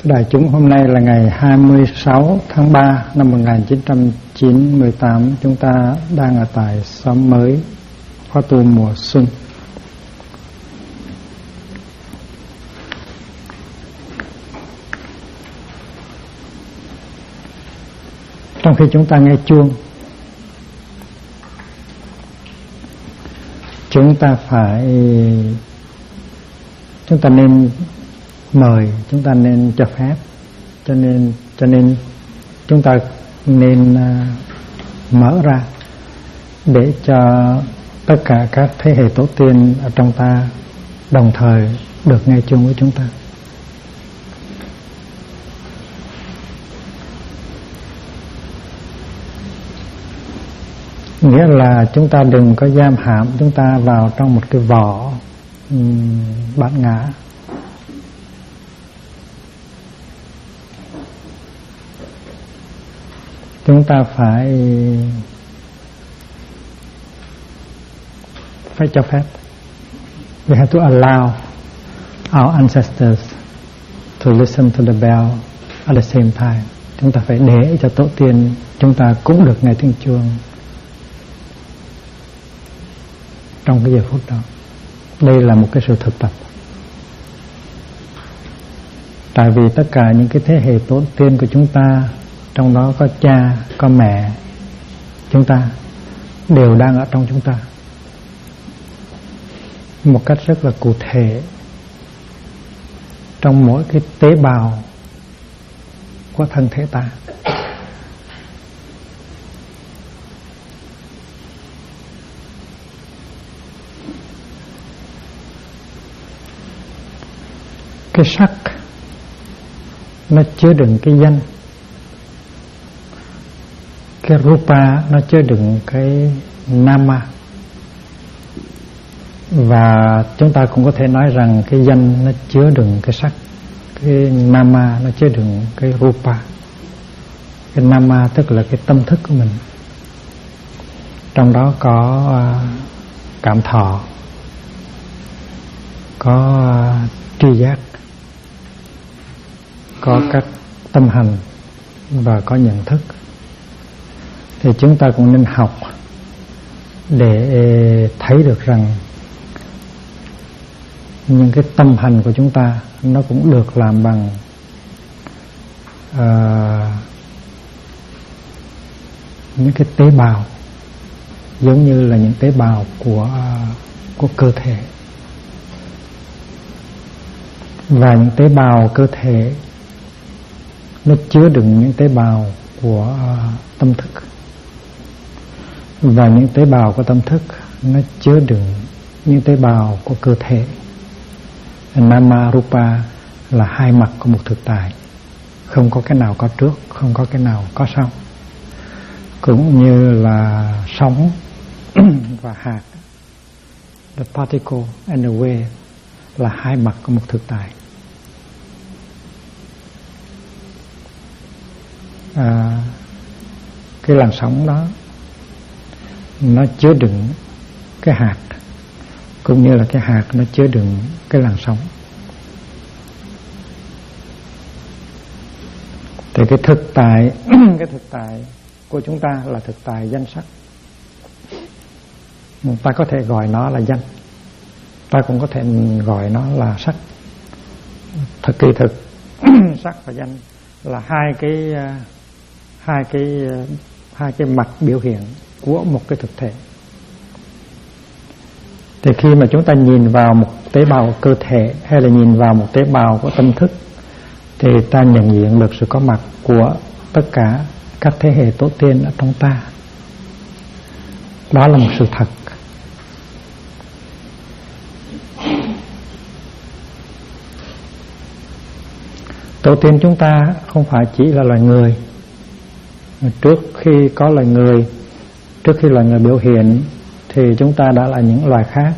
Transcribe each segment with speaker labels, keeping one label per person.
Speaker 1: Đại chúng, hôm nay là ngày 26 tháng 3 năm 1998. Chúng ta đang ở tại xóm mới, khóa tu mùa xuân. Trong khi chúng ta nghe chuông, chúng ta nên mời, chúng ta nên cho phép, cho nên chúng ta nên mở ra để cho tất cả các thế hệ tổ tiên ở trong ta đồng thời được nghe chuông với chúng ta. Nghĩa là chúng ta đừng có giam hãm chúng ta vào trong một cái vỏ bản ngã. Chúng ta phải cho phép. We have to allow our ancestors to listen to the bell at the same time. Chúng ta phải để cho tổ tiên chúng ta cũng được nghe tiếng chuông trong cái giờ phút đó. Đây là một cái sự thực tập. Tại vì tất cả những cái thế hệ tổ tiên của chúng ta, trong đó có cha, có mẹ chúng ta, đều đang ở trong chúng ta một cách rất là cụ thể trong mỗi cái tế bào của thân thể ta. Cái sắc nó chứa đựng cái danh, cái rupa nó chứa đựng cái nama, và chúng ta cũng có thể nói rằng cái danh nó chứa đựng cái sắc, cái nama nó chứa đựng cái rupa. Cái nama tức là cái tâm thức của mình, trong đó có cảm thọ, có tri giác, có các tâm hành và có nhận thức. Thì chúng ta cũng nên học để thấy được rằng những cái tâm hành của chúng ta nó cũng được làm bằng những cái tế bào, giống như là những tế bào của cơ thể. Và những tế bào cơ thể nó chứa đựng những tế bào của tâm thức, và những tế bào của tâm thức nó chứa đựng những tế bào của cơ thể. Nama Rupa là hai mặt của một thực tại, không có cái nào có trước, không có cái nào có sau. Cũng như là sóng và hạt, the particle and the wave, là hai mặt của một thực tại. Cái làn sóng đó nó chứa đựng cái hạt, cũng như là cái hạt nó chứa đựng cái làn sóng. Thì cái thực tại cái thực tại của chúng ta là thực tại danh sắc. Ta có thể gọi nó là danh, ta cũng có thể gọi nó là sắc. Thật kỳ thực sắc và danh là hai cái mặt biểu hiện của một cái thực thể. Thì khi mà chúng ta nhìn vào một tế bào cơ thể hay là nhìn vào một tế bào của tâm thức, thì ta nhận diện được sự có mặt của tất cả các thế hệ tổ tiên ở trong ta. Đó là một sự thật. Tổ tiên chúng ta không phải chỉ là loài người. Trước khi có loài người, trước khi loài người biểu hiện, thì chúng ta đã là những loài khác.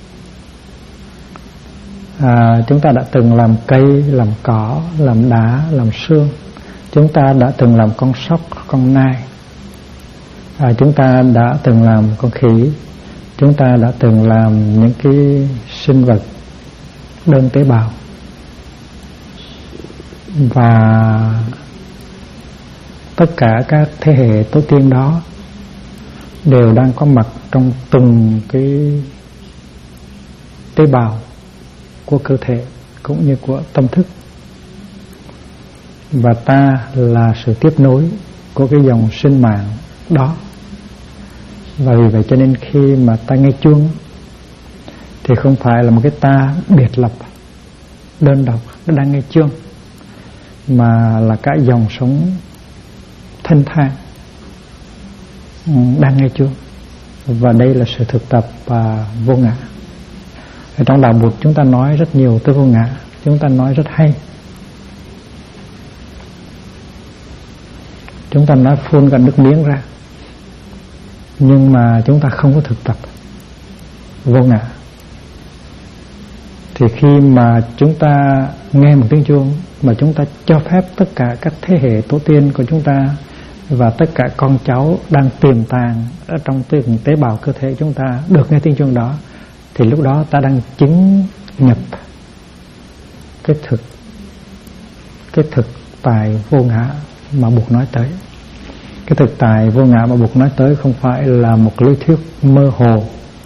Speaker 1: Chúng ta đã từng làm cây, làm cỏ, làm đá, làm xương. Chúng ta đã từng làm con sóc, con nai. Chúng ta đã từng làm con khỉ. Chúng ta đã từng làm những cái sinh vật đơn tế bào. Và tất cả các thế hệ tổ tiên đó đều đang có mặt trong từng cái tế bào của cơ thể cũng như của tâm thức. Và ta là sự tiếp nối của cái dòng sinh mạng đó. Và vì vậy cho nên khi mà ta nghe chuông thì không phải là một cái ta biệt lập, đơn độc đang nghe chuông, mà là cả dòng sống thanh thang đang nghe chuông. Và đây là sự thực tập vô ngã. Ở trong đạo Bụt chúng ta nói rất nhiều tới vô ngã, chúng ta nói rất hay. Chúng ta nói phun cả nước miếng ra, nhưng mà chúng ta không có thực tập vô ngã. Thì khi mà chúng ta nghe một tiếng chuông mà chúng ta cho phép tất cả các thế hệ tổ tiên của chúng ta và tất cả con cháu đang tiềm tàng ở trong từng tế bào cơ thể chúng ta được nghe tiếng chuông đó, thì lúc đó ta đang chứng nhập cái thực tại vô ngã mà Bụt nói tới. Cái thực tại vô ngã mà Bụt nói tới không phải là một lý thuyết mơ hồ,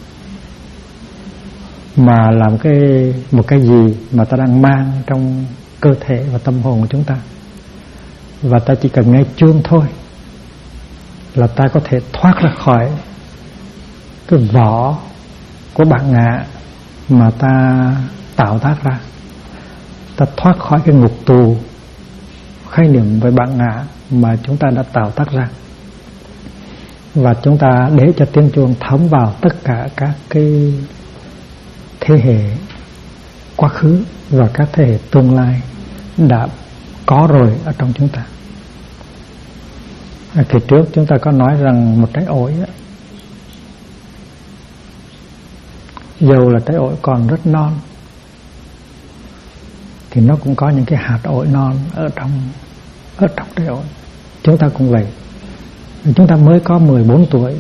Speaker 1: mà là một cái gì mà ta đang mang trong cơ thể và tâm hồn của chúng ta. Và ta chỉ cần nghe chuông thôi là ta có thể thoát ra khỏi cái vỏ của bản ngã mà ta tạo tác ra. Ta thoát khỏi cái ngục tù khái niệm về bản ngã mà chúng ta đã tạo tác ra. Và chúng ta để cho tiếng chuông thấm vào tất cả các cái thế hệ quá khứ và các thế hệ tương lai đã có rồi ở trong chúng ta. Kỳ trước chúng ta có nói rằng một trái ổi á, dầu là trái ổi còn rất non thì nó cũng có những cái hạt ổi non ở trong trái ổi. Chúng ta cũng vậy. Chúng ta mới có 14 tuổi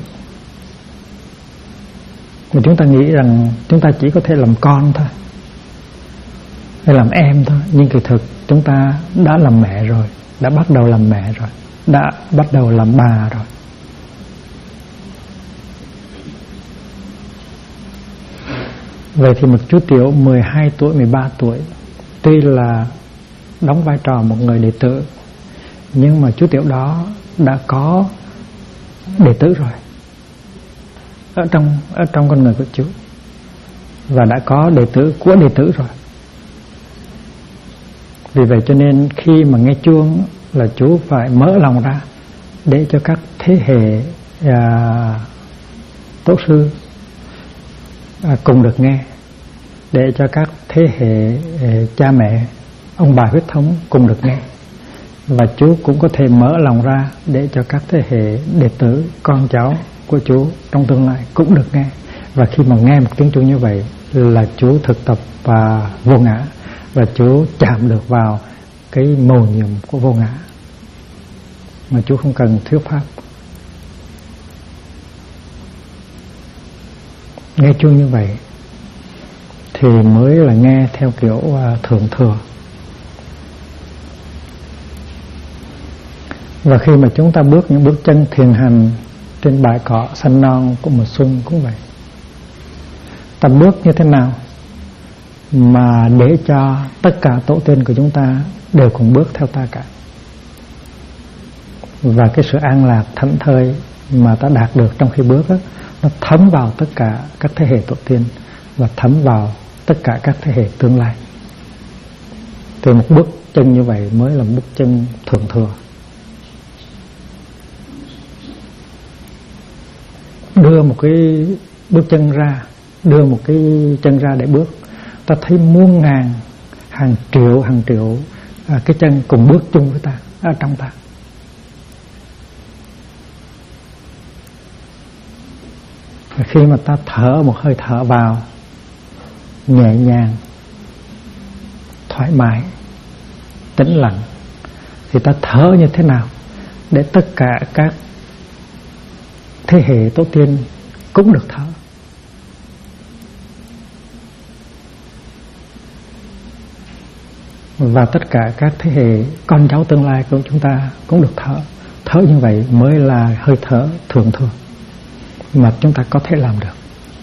Speaker 1: mà chúng ta nghĩ rằng chúng ta chỉ có thể làm con thôi, hay làm em thôi. Nhưng kỳ thực chúng ta đã làm mẹ rồi, đã bắt đầu làm mẹ rồi, đã bắt đầu làm bà rồi. Vậy thì một chú tiểu 12 tuổi, 13 tuổi tuy là đóng vai trò một người đệ tử, nhưng mà chú tiểu đó đã có đệ tử rồi ở trong con người của chú, và đã có đệ tử của đệ tử rồi. Vì vậy cho nên khi mà nghe chuông là chú phải mở lòng ra để cho các thế hệ tổ sư cùng được nghe, để cho các thế hệ cha mẹ, ông bà huyết thống cùng được nghe. Và chú cũng có thể mở lòng ra để cho các thế hệ đệ tử, con cháu của chú trong tương lai cũng được nghe. Và khi mà nghe một tiếng chuông như vậy là chú thực tập và vô ngã, và chú chạm được vào cái mầu nhiệm của vô ngã mà chú không cần thuyết pháp. Nghe chuông như vậy thì mới là nghe theo kiểu thượng thừa. Và khi mà chúng ta bước những bước chân thiền hành trên bãi cỏ xanh non của mùa xuân cũng vậy. Ta bước như thế nào mà để cho tất cả tổ tiên của chúng ta đều cùng bước theo ta cả. Và cái sự an lạc thảnh thơi mà ta đạt được trong khi bước đó, nó thấm vào tất cả các thế hệ tổ tiên và thấm vào tất cả các thế hệ tương lai. Từ một bước chân như vậy mới là một bước chân thượng thừa. Đưa một cái bước chân ra, đưa một cái chân ra để bước, ta thấy muôn ngàn, hàng triệu cái chân cùng bước chung với ta ở trong ta. Và khi mà ta thở một hơi thở vào nhẹ nhàng, thoải mái, tĩnh lặng, thì ta thở như thế nào để tất cả các thế hệ tổ tiên cũng được thở. và tất cả các thế hệ con cháu tương lai của chúng ta cũng được thở. Thở như vậy mới là hơi thở thượng thừa mà chúng ta có thể làm được.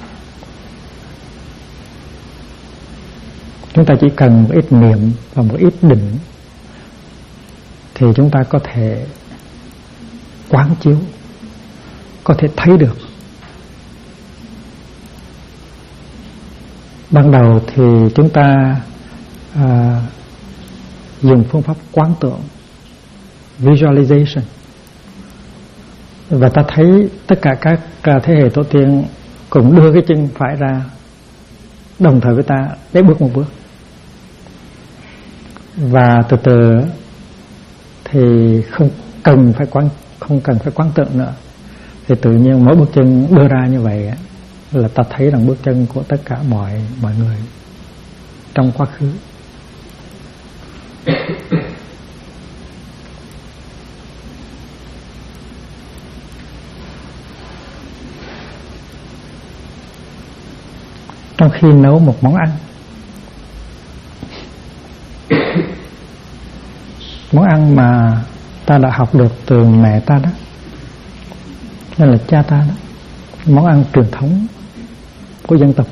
Speaker 1: Chúng ta chỉ cần một ít niệm và một ít định thì chúng ta có thể quán chiếu, có thể thấy được. Ban đầu thì chúng ta dùng phương pháp quán tưởng, visualization, và ta thấy tất cả các thế hệ tổ tiên cũng đưa cái chân phải ra đồng thời với ta để bước một bước. Và từ từ thì không cần phải quán tưởng nữa, thì tự nhiên mỗi bước chân đưa ra như vậy là ta thấy rằng bước chân của tất cả mọi người trong quá khứ. Trong khi nấu một món ăn, món ăn mà ta đã học được từ mẹ ta đó, nên là cha ta đó, món ăn truyền thống của dân tộc,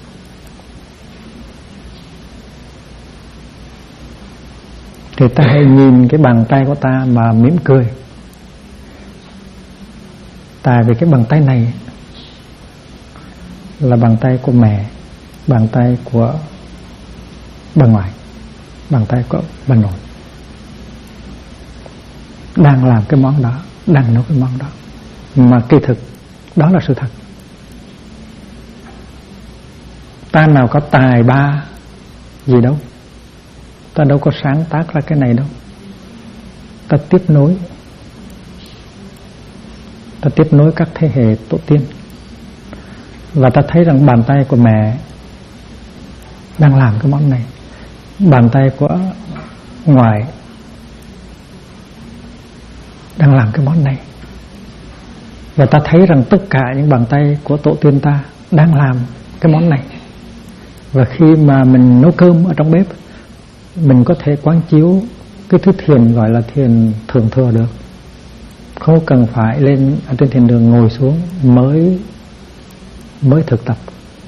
Speaker 1: thì ta hãy nhìn cái bàn tay của ta mà mỉm cười. Tại vì cái bàn tay này là bàn tay của mẹ, bàn tay của bà ngoại, bàn tay của bà nội, đang làm cái món đó, đang nấu cái món đó. Mà kỳ thực đó là sự thật. Ta nào có tài ba gì đâu, ta đâu có sáng tác ra cái này đâu. Ta tiếp nối các thế hệ tổ tiên. Và ta thấy rằng bàn tay của mẹ đang làm cái món này, bàn tay của ngoại đang làm cái món này. Và ta thấy rằng tất cả những bàn tay của tổ tiên ta đang làm cái món này. Và khi mà mình nấu cơm ở trong bếp, mình có thể quán chiếu cái thứ thiền gọi là thiền thượng thừa được. Không cần phải lên ở trên thiền đường ngồi xuống mới thực tập.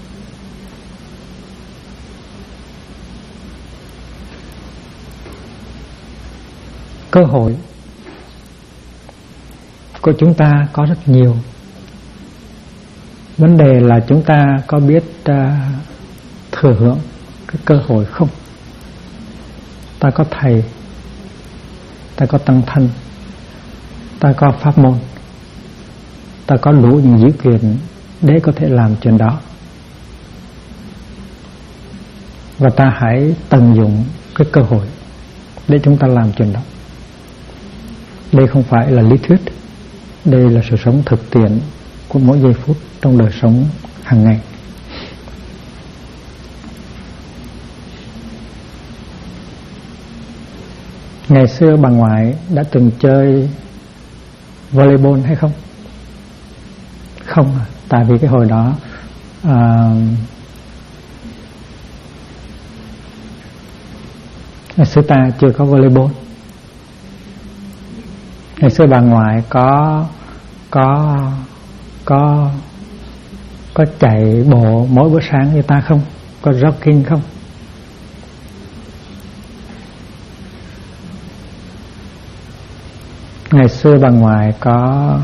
Speaker 1: Cơ hội của chúng ta có rất nhiều. Vấn đề là chúng ta có biết thừa hưởng cái cơ hội không? Ta có thầy, ta có tăng thân, ta có pháp môn, ta có đủ những dữ kiện để có thể làm chuyện đó. Và ta hãy tận dụng cái cơ hội để chúng ta làm chuyện đó. Đây không phải là lý thuyết, đây là sự sống thực tiễn của mỗi giây phút trong đời sống hàng ngày. Ngày xưa bà ngoại đã từng chơi volleyball hay không? Không à, tại vì cái hồi đó ngày xưa ta chưa có volleyball. Ngày xưa bà ngoại có chạy bộ mỗi bữa sáng như ta không? Có jogging không? Ngày xưa bà ngoại có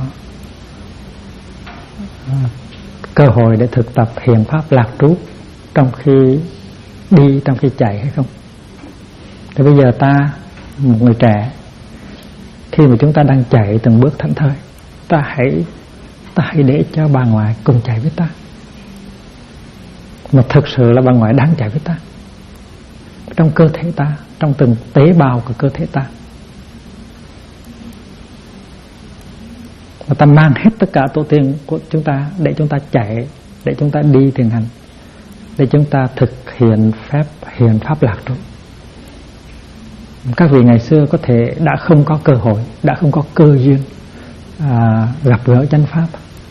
Speaker 1: cơ hội để thực tập thiền pháp lạc trú trong khi đi, trong khi chạy hay không? Thì bây giờ ta, một người trẻ, khi mà chúng ta đang chạy từng bước thảnh thơi, ta hãy để cho bà ngoại cùng chạy với ta. Mà thực sự là bà ngoại đang chạy với ta, trong cơ thể ta, trong từng tế bào của cơ thể ta. Và ta mang hết tất cả tổ tiên của chúng ta để chúng ta chạy, để chúng ta đi thiền hành, để chúng ta thực hiện hiện pháp lạc trú. Các vị ngày xưa có thể đã không có cơ hội, đã không có cơ duyên gặp gỡ chánh pháp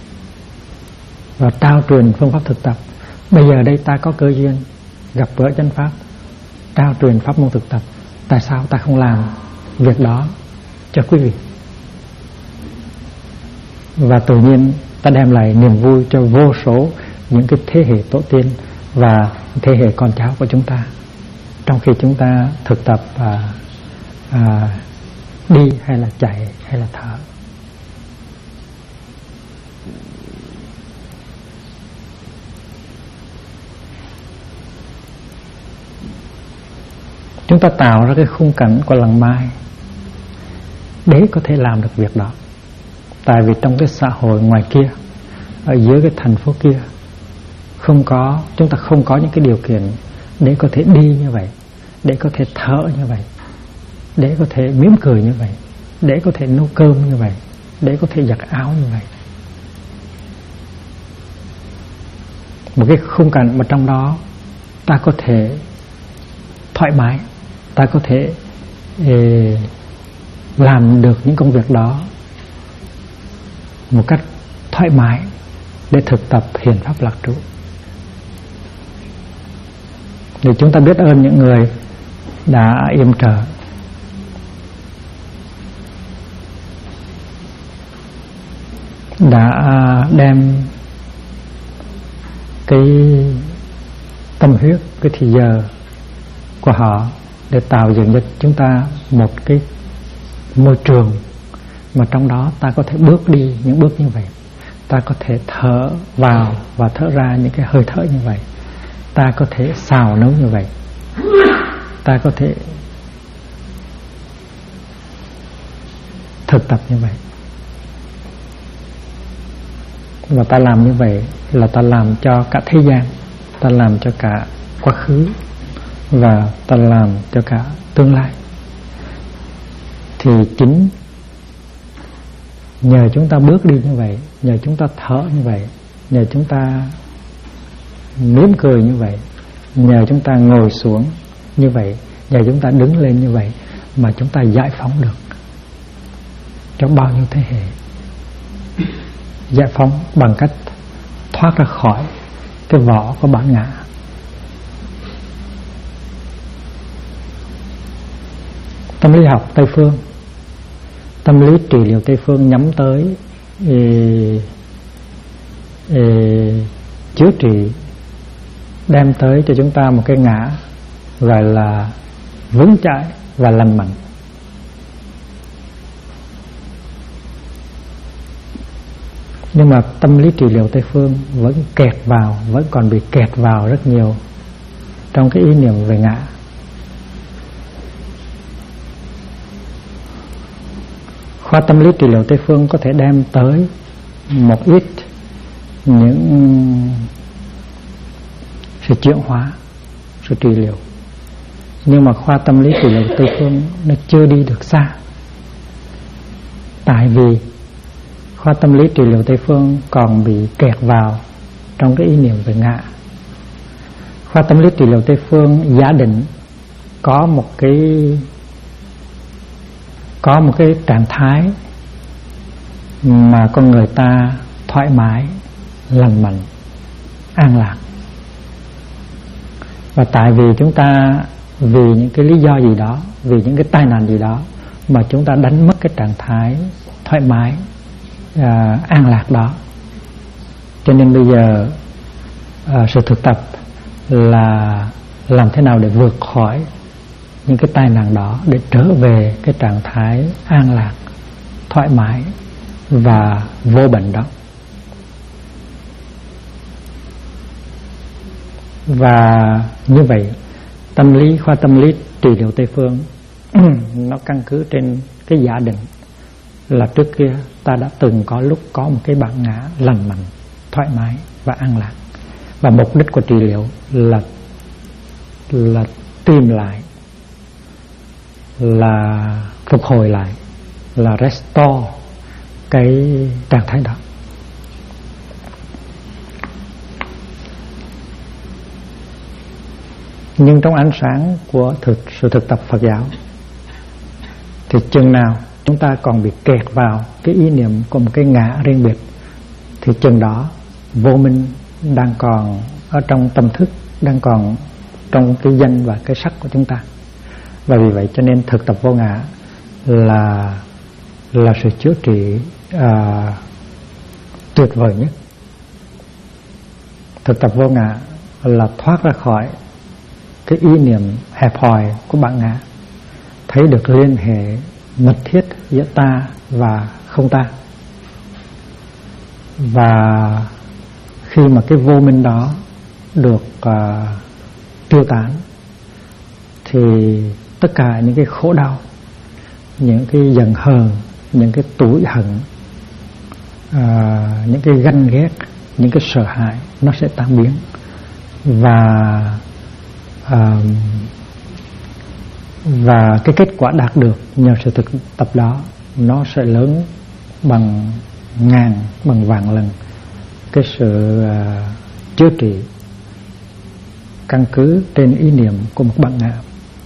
Speaker 1: và trao truyền phương pháp thực tập. Bây giờ đây ta có cơ duyên gặp gỡ chánh pháp, trao truyền pháp môn thực tập, Tại sao ta không làm việc đó cho quý vị? Và tự nhiên ta đem lại niềm vui cho vô số những cái thế hệ tổ tiên và thế hệ con cháu của chúng ta, trong khi chúng ta thực tập đi hay là chạy hay là thở. Chúng ta tạo ra cái khung cảnh của làng Mai để có thể làm được việc đó. Tại vì trong cái xã hội ngoài kia, ở dưới cái thành phố kia, chúng ta không có những cái điều kiện để có thể đi như vậy, để có thể thở như vậy, để có thể mỉm cười như vậy, để có thể nấu cơm như vậy, để có thể giặt áo như vậy. Một cái khung cảnh mà trong đó ta có thể thoải mái, ta có thể làm được những công việc đó một cách thoải mái để thực tập hiền pháp lạc trú. Thì chúng ta biết ơn những người đã yểm trợ, đã đem cái tâm huyết, cái thời giờ của họ để tạo dựng cho chúng ta một cái môi trường mà trong đó ta có thể bước đi những bước như vậy, ta có thể thở vào và thở ra những cái hơi thở như vậy, ta có thể xào nấu như vậy, ta có thể thực tập như vậy. Và ta làm như vậy là ta làm cho cả thế gian, ta làm cho cả quá khứ và ta làm cho cả tương lai. Thì chính nhờ chúng ta bước đi như vậy, nhờ chúng ta thở như vậy, nhờ chúng ta mỉm cười như vậy, nhờ chúng ta ngồi xuống như vậy, nhờ chúng ta đứng lên như vậy, mà chúng ta giải phóng được cho bao nhiêu thế hệ. Giải phóng bằng cách thoát ra khỏi cái vỏ của bản ngã. Tâm lý học Tây phương, tâm lý trị liệu Tây phương nhắm tới chữa trị, đem tới cho chúng ta một cái ngã gọi là vững chãi và lành mạnh. Nhưng mà tâm lý trị liệu Tây phương vẫn còn bị kẹt vào rất nhiều trong cái ý niệm về ngã. Khoa tâm lý trị liệu Tây phương có thể đem tới một ít những sự chuyển hóa, sự trị liệu, nhưng mà khoa tâm lý trị liệu Tây phương nó chưa đi được xa. Tại vì khoa tâm lý trị liệu Tây phương còn bị kẹt vào trong cái ý niệm về ngã. Khoa tâm lý trị liệu Tây phương giả định có một cái trạng thái mà con người ta thoải mái, lành mạnh, an lạc. Và tại vì chúng ta vì những cái lý do gì đó, vì những cái tai nạn gì đó mà chúng ta đánh mất cái trạng thái thoải mái, an lạc đó. Cho nên bây giờ sự thực tập là làm thế nào để vượt khỏi những cái tai nạn đó, để trở về cái trạng thái an lạc, thoải mái và vô bệnh đó. Và như vậy khoa tâm lý trị liệu Tây phương nó căn cứ trên cái giả định là trước kia ta đã từng có lúc có một cái bản ngã lành mạnh, thoải mái và an lạc, và mục đích của trị liệu là tìm lại, là phục hồi lại, là restore cái trạng thái đó. Nhưng trong ánh sáng của sự thực tập Phật giáo thì chừng nào chúng ta còn bị kẹt vào cái ý niệm của một cái ngã riêng biệt, thì chừng đó vô minh đang còn ở trong tâm thức, đang còn trong cái danh và cái sắc của chúng ta. Và vì vậy cho nên thực tập vô ngã là sự chữa trị tuyệt vời nhất. Thực tập vô ngã là thoát ra khỏi cái ý niệm hẹp hòi của bản ngã, thấy được liên hệ mật thiết giữa ta và không ta. Và khi mà cái vô minh đó được tiêu tán thì tất cả những cái khổ đau, những cái giận hờn, những cái tủi hận, những cái ganh ghét, những cái sợ hãi nó sẽ tan biến. Và cái kết quả đạt được nhờ sự thực tập đó nó sẽ lớn bằng ngàn, bằng vạn lần cái sự chữa trị căn cứ trên ý niệm của một bản ngã.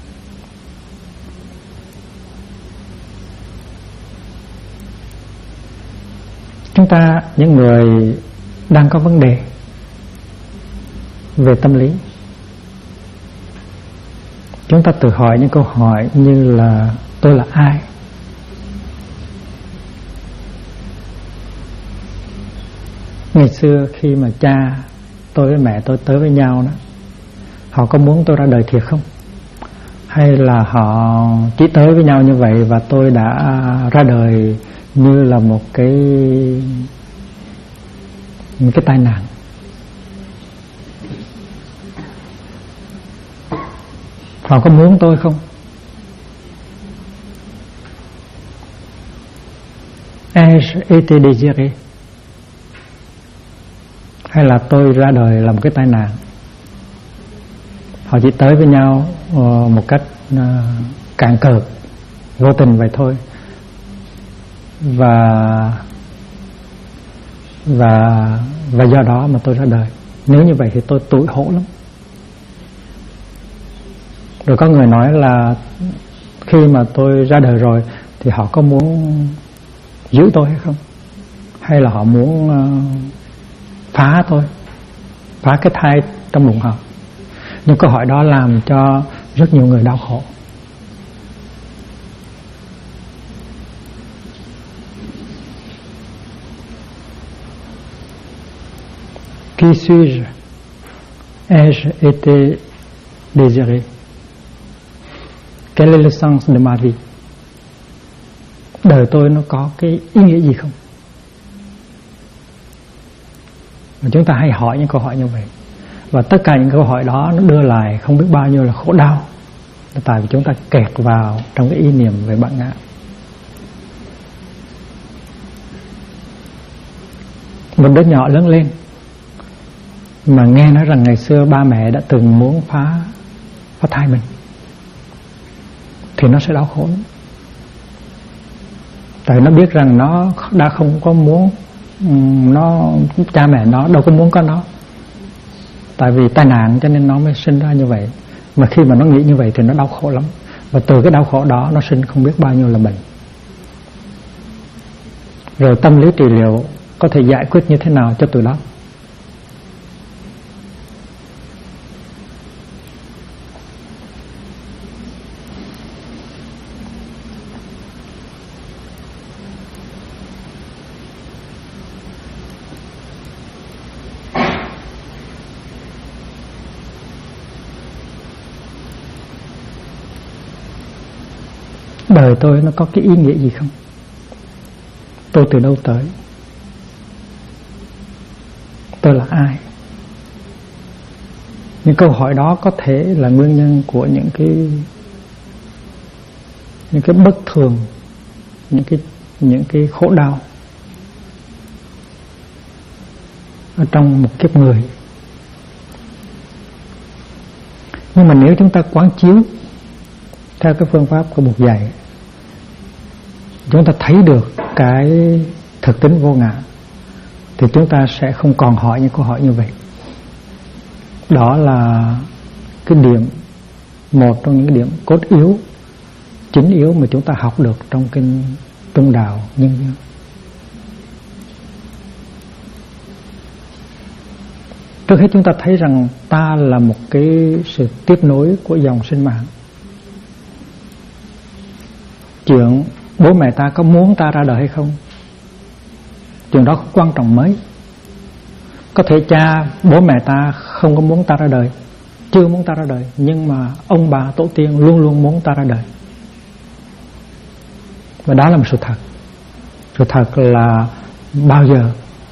Speaker 1: Chúng ta, những người đang có vấn đề về tâm lý, chúng ta tự hỏi những câu hỏi như là tôi là ai? Ngày xưa khi mà cha tôi với mẹ tôi tới với nhau đó, họ có muốn tôi ra đời thiệt không? Hay là họ chỉ tới với nhau như vậy và tôi đã ra đời như là một cái tai nạn? Họ có muốn tôi không? Ai-je été désiré? Hay là tôi ra đời là một cái tai nạn? Họ chỉ tới với nhau một cách cạn cợt, vô tình vậy thôi. Và do đó mà tôi ra đời. Nếu như vậy thì tôi tủi hổ lắm. Rồi có người nói là khi mà tôi ra đời rồi thì họ có muốn giữ tôi hay không? Hay là họ muốn phá tôi, phá cái thai trong bụng họ? Nhưng câu hỏi đó làm cho rất nhiều người đau khổ. Qui suis-je? Ai-je été désiré? Quel est le sens de ma vie? Đời tôi nó có cái ý nghĩa gì không? Và chúng ta hay hỏi những câu hỏi như vậy. Và tất cả những câu hỏi đó nó đưa lại không biết bao nhiêu là khổ đau, là tại vì chúng ta kẹt vào trong cái ý niệm về bản ngã. Một đứa nhỏ lớn lên mà nghe nói rằng ngày xưa ba mẹ đã từng muốn phá thai mình thì nó sẽ đau khổ lắm. Tại nó biết rằng nó đã không có muốn, cha mẹ nó đâu có muốn có nó. Tại vì tai nạn cho nên nó mới sinh ra như vậy. Mà khi mà nó nghĩ như vậy thì nó đau khổ lắm. Và từ cái đau khổ đó nó sinh không biết bao nhiêu là bệnh. Rồi tâm lý trị liệu có thể giải quyết như thế nào cho tụi đó? Đời tôi nó có cái ý nghĩa gì không? Tôi từ đâu tới? Tôi là ai? Những câu hỏi đó có thể là nguyên nhân của những cái bất thường, những cái khổ đau ở trong một kiếp người. Nhưng mà nếu chúng ta quán chiếu theo cái phương pháp của Bụt dạy, chúng ta thấy được cái thực tính vô ngã, thì chúng ta sẽ không còn hỏi những câu hỏi như vậy. Đó là cái điểm, một trong những cái điểm cốt yếu, chính yếu mà chúng ta học được trong kinh Trung Đạo Nhân Duyên. Trước hết chúng ta thấy rằng ta là một cái sự tiếp nối của dòng sinh mạng. chuyện bố mẹ ta có muốn ta ra đời hay không, chuyện đó không quan trọng mấy. Có thể bố mẹ ta không có muốn ta ra đời, chưa muốn ta ra đời, nhưng mà ông bà tổ tiên luôn luôn muốn ta ra đời. Và đó là một sự thật. Sự thật là bao giờ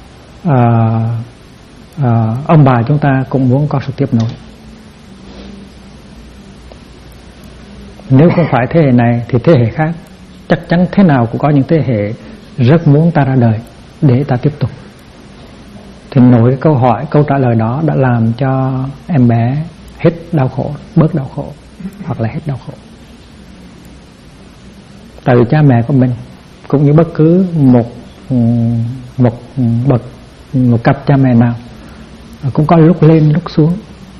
Speaker 1: ông bà chúng ta cũng muốn có sự tiếp nối. Nếu không phải thế hệ này thì thế hệ khác, chắc chắn thế nào cũng có những thế hệ rất muốn ta ra đời để ta tiếp tục. Thì nổi câu hỏi, câu trả lời đó đã làm cho em bé hết đau khổ, bớt đau khổ, hoặc là hết đau khổ. Tại vì cha mẹ của mình cũng như bất cứ một cặp cha mẹ nào cũng có lúc lên lúc xuống.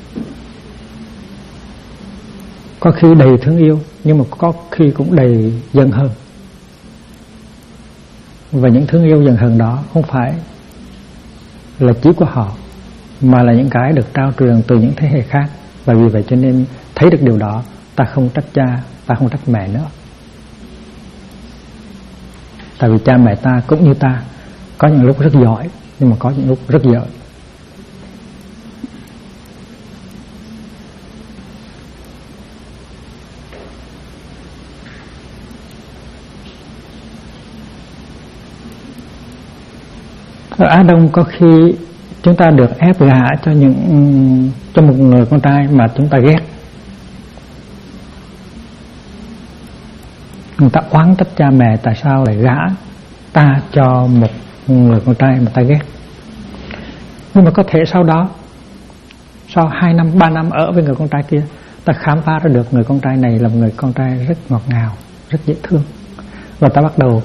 Speaker 1: Có khi đầy thương yêu, nhưng mà có khi cũng đầy giận hờn. Và những thương yêu giận hờn đó không phải là chỉ của họ, mà là những cái được trao truyền từ những thế hệ khác. Và vì vậy cho nên thấy được điều đó, ta không trách cha, ta không trách mẹ nữa. Tại vì cha mẹ ta cũng như ta, có những lúc rất giỏi, nhưng mà có những lúc rất dở. Ở Á Đông có khi chúng ta được ép gả cho một người con trai mà chúng ta ghét. Người ta oán trách cha mẹ tại sao lại gả ta cho một người con trai mà ta ghét. Nhưng mà có thể sau đó, sau 2 năm, 3 năm ở với người con trai kia, ta khám phá ra được người con trai này là một người con trai rất ngọt ngào, rất dễ thương. Và ta bắt đầu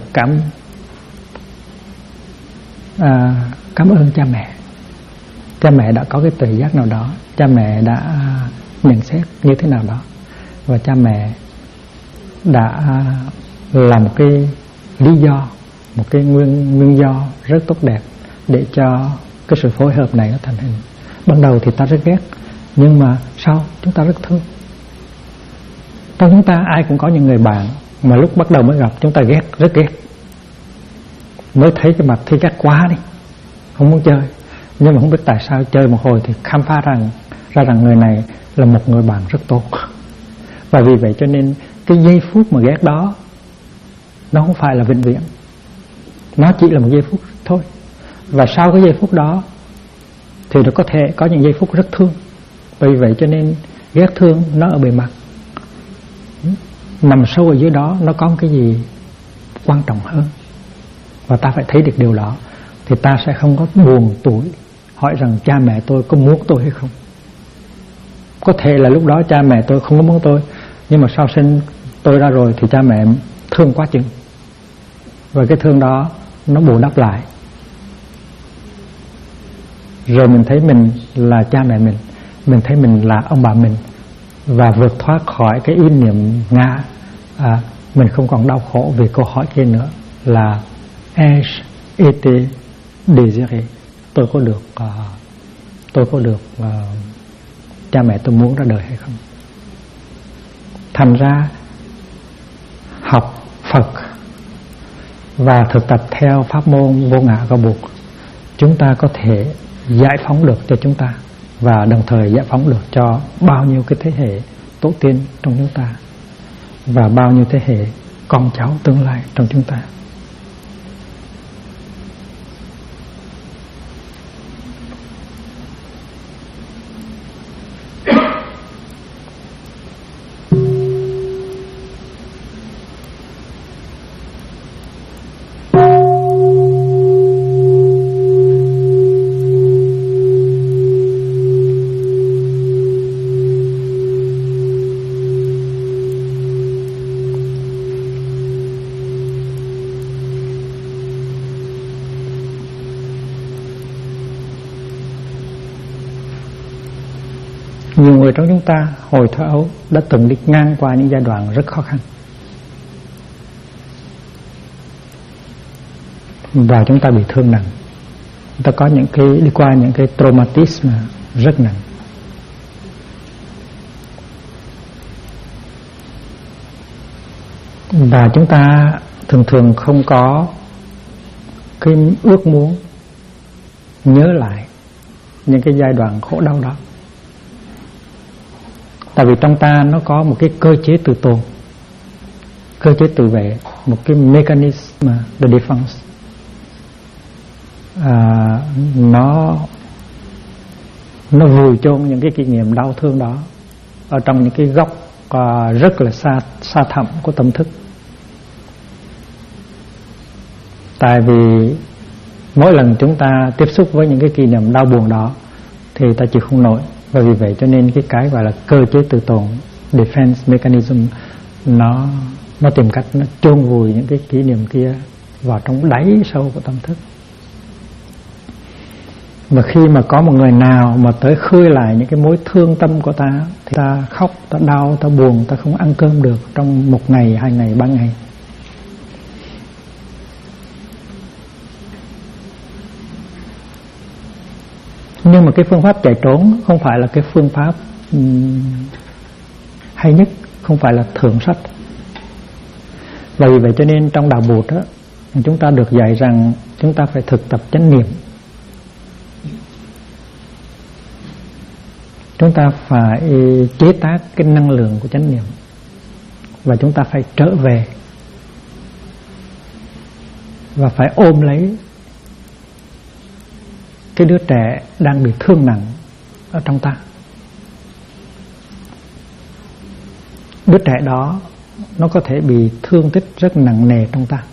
Speaker 1: cảm ơn cha mẹ. Cha mẹ đã có cái tự giác nào đó, cha mẹ đã nhận xét như thế nào đó, và cha mẹ đã là một cái lý do, một cái nguyên do rất tốt đẹp để cho cái sự phối hợp này nó thành hình. Ban đầu thì ta rất ghét, nhưng mà sau chúng ta rất thương. Trong chúng ta ai cũng có những người bạn mà lúc bắt đầu mới gặp chúng ta ghét, rất ghét, mới thấy cái mặt thấy ghét quá đi, không muốn chơi. Nhưng mà không biết tại sao chơi một hồi thì khám phá ra rằng người này là một người bạn rất tốt. Và vì vậy cho nên cái giây phút mà ghét đó nó không phải là vĩnh viễn, nó chỉ là một giây phút thôi. Và sau cái giây phút đó thì nó có thể có những giây phút rất thương. Vì vậy cho nên ghét thương nó ở bề mặt, nằm sâu ở dưới đó nó có cái gì quan trọng hơn. Và ta phải thấy được điều đó thì ta sẽ không có buồn tủi hỏi rằng cha mẹ tôi có muốn tôi hay không. Có thể là lúc đó cha mẹ tôi không có muốn tôi, nhưng mà sau sinh tôi ra rồi thì cha mẹ thương quá chừng, và cái thương đó nó bù đắp lại. Rồi mình thấy mình là cha mẹ mình thấy mình là ông bà mình, và vượt thoát khỏi cái ý niệm ngã. Mình không còn đau khổ vì câu hỏi kia nữa là ai-je été désiré, tôi có được cha mẹ tôi muốn ra đời hay không. Thành ra học Phật và thực tập theo pháp môn vô ngã có buộc, chúng ta có thể giải phóng được cho chúng ta, và đồng thời giải phóng được cho bao nhiêu cái thế hệ tổ tiên trong chúng ta, và bao nhiêu thế hệ con cháu tương lai trong chúng ta. Nhiều người trong chúng ta hồi thơ ấu đã từng đi ngang qua những giai đoạn rất khó khăn, và chúng ta bị thương nặng. Chúng ta có đi qua những cái traumatism rất nặng. Và chúng ta thường thường không có cái ước muốn nhớ lại những cái giai đoạn khổ đau đó. Tại vì trong ta nó có một cái cơ chế tự tồn, cơ chế tự vệ, một cái mechanism the defense. Nó vùi chôn những cái kỷ niệm đau thương đó ở trong những cái góc rất là xa thẳm của tâm thức. Tại vì mỗi lần chúng ta tiếp xúc với những cái kỷ niệm đau buồn đó thì ta chịu không nổi, và vì vậy cho nên cái gọi là cơ chế tự tồn, defense mechanism, nó tìm cách nó chôn vùi những cái kỷ niệm kia vào trong đáy sâu của tâm thức. Và khi mà có một người nào mà tới khơi lại những cái mối thương tâm của ta thì ta khóc, ta đau, ta buồn, ta không ăn cơm được trong 1 ngày, 2 ngày, 3 ngày. Nhưng mà cái phương pháp chạy trốn không phải là cái phương pháp hay nhất, không phải là thượng sách. Và vì vậy cho nên trong đạo Bụt đó, chúng ta được dạy rằng chúng ta phải thực tập chánh niệm. Chúng ta phải chế tác cái năng lượng của chánh niệm, và chúng ta phải trở về và phải ôm lấy cái đứa trẻ đang bị thương nặng ở trong ta. Đứa trẻ đó nó có thể bị thương tích rất nặng nề trong ta.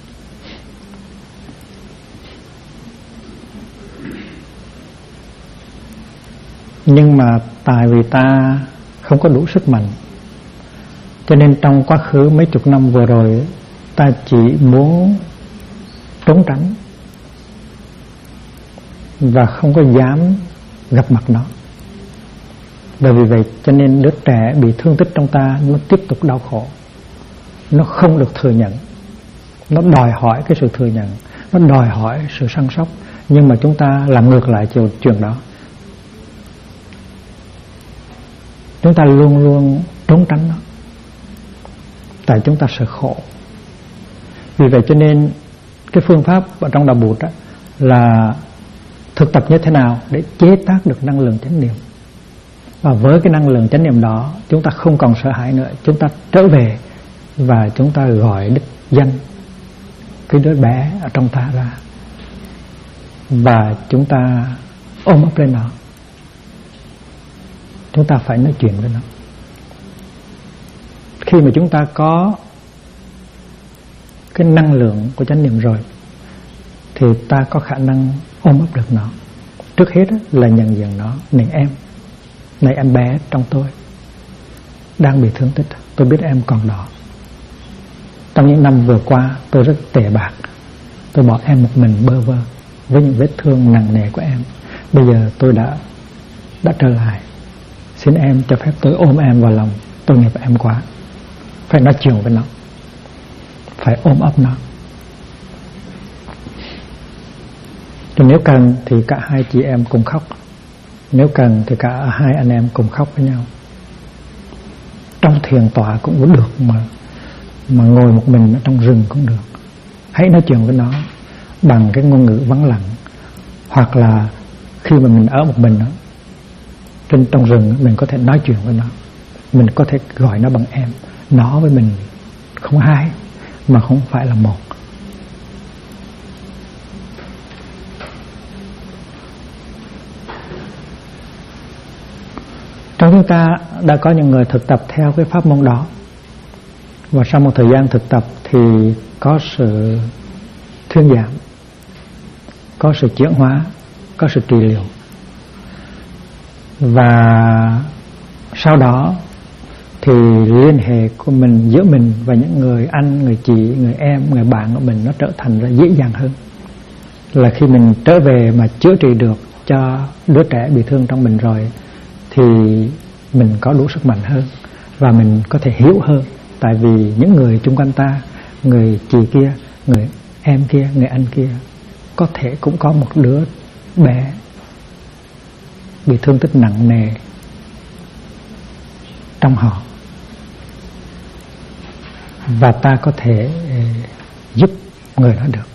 Speaker 1: Nhưng mà tại vì ta không có đủ sức mạnh, cho nên trong quá khứ mấy chục năm vừa rồi ta chỉ muốn trốn tránh và không có dám gặp mặt nó. Và vì vậy cho nên đứa trẻ bị thương tích trong ta nó tiếp tục đau khổ, nó không được thừa nhận, nó đòi hỏi cái sự thừa nhận, nó đòi hỏi sự săn sóc. Nhưng mà chúng ta làm ngược lại chuyện đó. Chúng ta luôn luôn trốn tránh nó, tại chúng ta sợ khổ. Vì vậy cho nên cái phương pháp ở trong đạo Bụt đó là thực tập như thế nào để chế tác được năng lượng chánh niệm. Và với cái năng lượng chánh niệm đó, chúng ta không còn sợ hãi nữa. Chúng ta trở về và chúng ta gọi đích danh cái đứa bé ở trong ta ra, và chúng ta ôm ấp lên nó. Chúng ta phải nói chuyện với nó. Khi mà chúng ta có cái năng lượng của chánh niệm rồi thì ta có khả năng ôm ấp được nó. Trước hết là nhận diện nó. Này em bé trong tôi đang bị thương tích, tôi biết em còn đó. Trong những năm vừa qua tôi rất tệ bạc, tôi bỏ em một mình bơ vơ với những vết thương nặng nề của em. Bây giờ tôi đã trở lại, xin em cho phép tôi ôm em vào lòng. Tôi nghiệp em quá. Phải nói chuyện với nó, phải ôm ấp nó. Thì nếu cần thì cả hai chị em cùng khóc, nếu cần thì cả hai anh em cùng khóc với nhau. Trong thiền tọa cũng được, mà ngồi một mình ở trong rừng cũng được. Hãy nói chuyện với nó bằng cái ngôn ngữ vắng lặng, hoặc là khi mà mình ở một mình đó, trong rừng mình có thể nói chuyện với nó. Mình có thể gọi nó bằng em. Nó với mình không hai mà không phải là một. Trong chúng ta đã có những người thực tập theo cái pháp môn đó, và sau một thời gian thực tập thì có sự thuyên giảm, có sự chuyển hóa, có sự trị liệu. Và sau đó thì liên hệ của mình giữa mình và những người anh, người chị, người em, người bạn của mình nó trở thành ra dễ dàng hơn. Là khi mình trở về mà chữa trị được cho đứa trẻ bị thương trong mình rồi thì mình có đủ sức mạnh hơn, và mình có thể hiểu hơn. Tại vì những người chung quanh ta, người chị kia, người em kia, người anh kia, có thể cũng có một đứa bé bị thương tích nặng nề trong họ. và ta có thể giúp người đó được.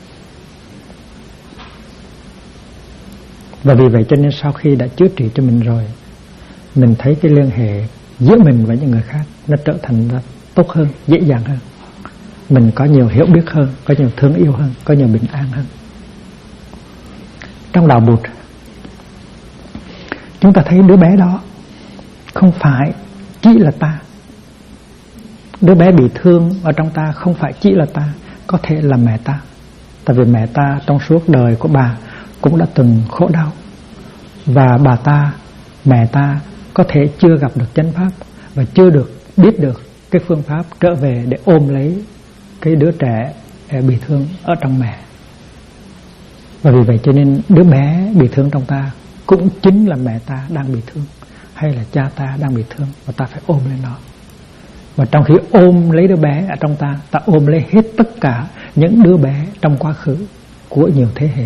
Speaker 1: Và vì vậy cho nên sau khi đã chữa trị cho mình rồi, mình thấy cái liên hệ giữa mình và những người khác nó trở thành ra tốt hơn, dễ dàng hơn. Mình có nhiều hiểu biết hơn, có nhiều thương yêu hơn, có nhiều bình an hơn. Trong đạo Bụt, chúng ta thấy đứa bé đó không phải chỉ là ta. Đứa bé bị thương ở trong ta không phải chỉ là ta, có thể là mẹ ta. Tại vì mẹ ta trong suốt đời của bà cũng đã từng khổ đau. Và bà ta, mẹ ta có thể chưa gặp được chánh pháp và chưa được biết được cái phương pháp trở về để ôm lấy cái đứa trẻ bị thương ở trong mẹ. Và vì vậy cho nên đứa bé bị thương trong ta cũng chính là mẹ ta đang bị thương, hay là cha ta đang bị thương, và ta phải ôm lấy nó. Và trong khi ôm lấy đứa bé ở trong ta, ta ôm lấy hết tất cả những đứa bé trong quá khứ của nhiều thế hệ.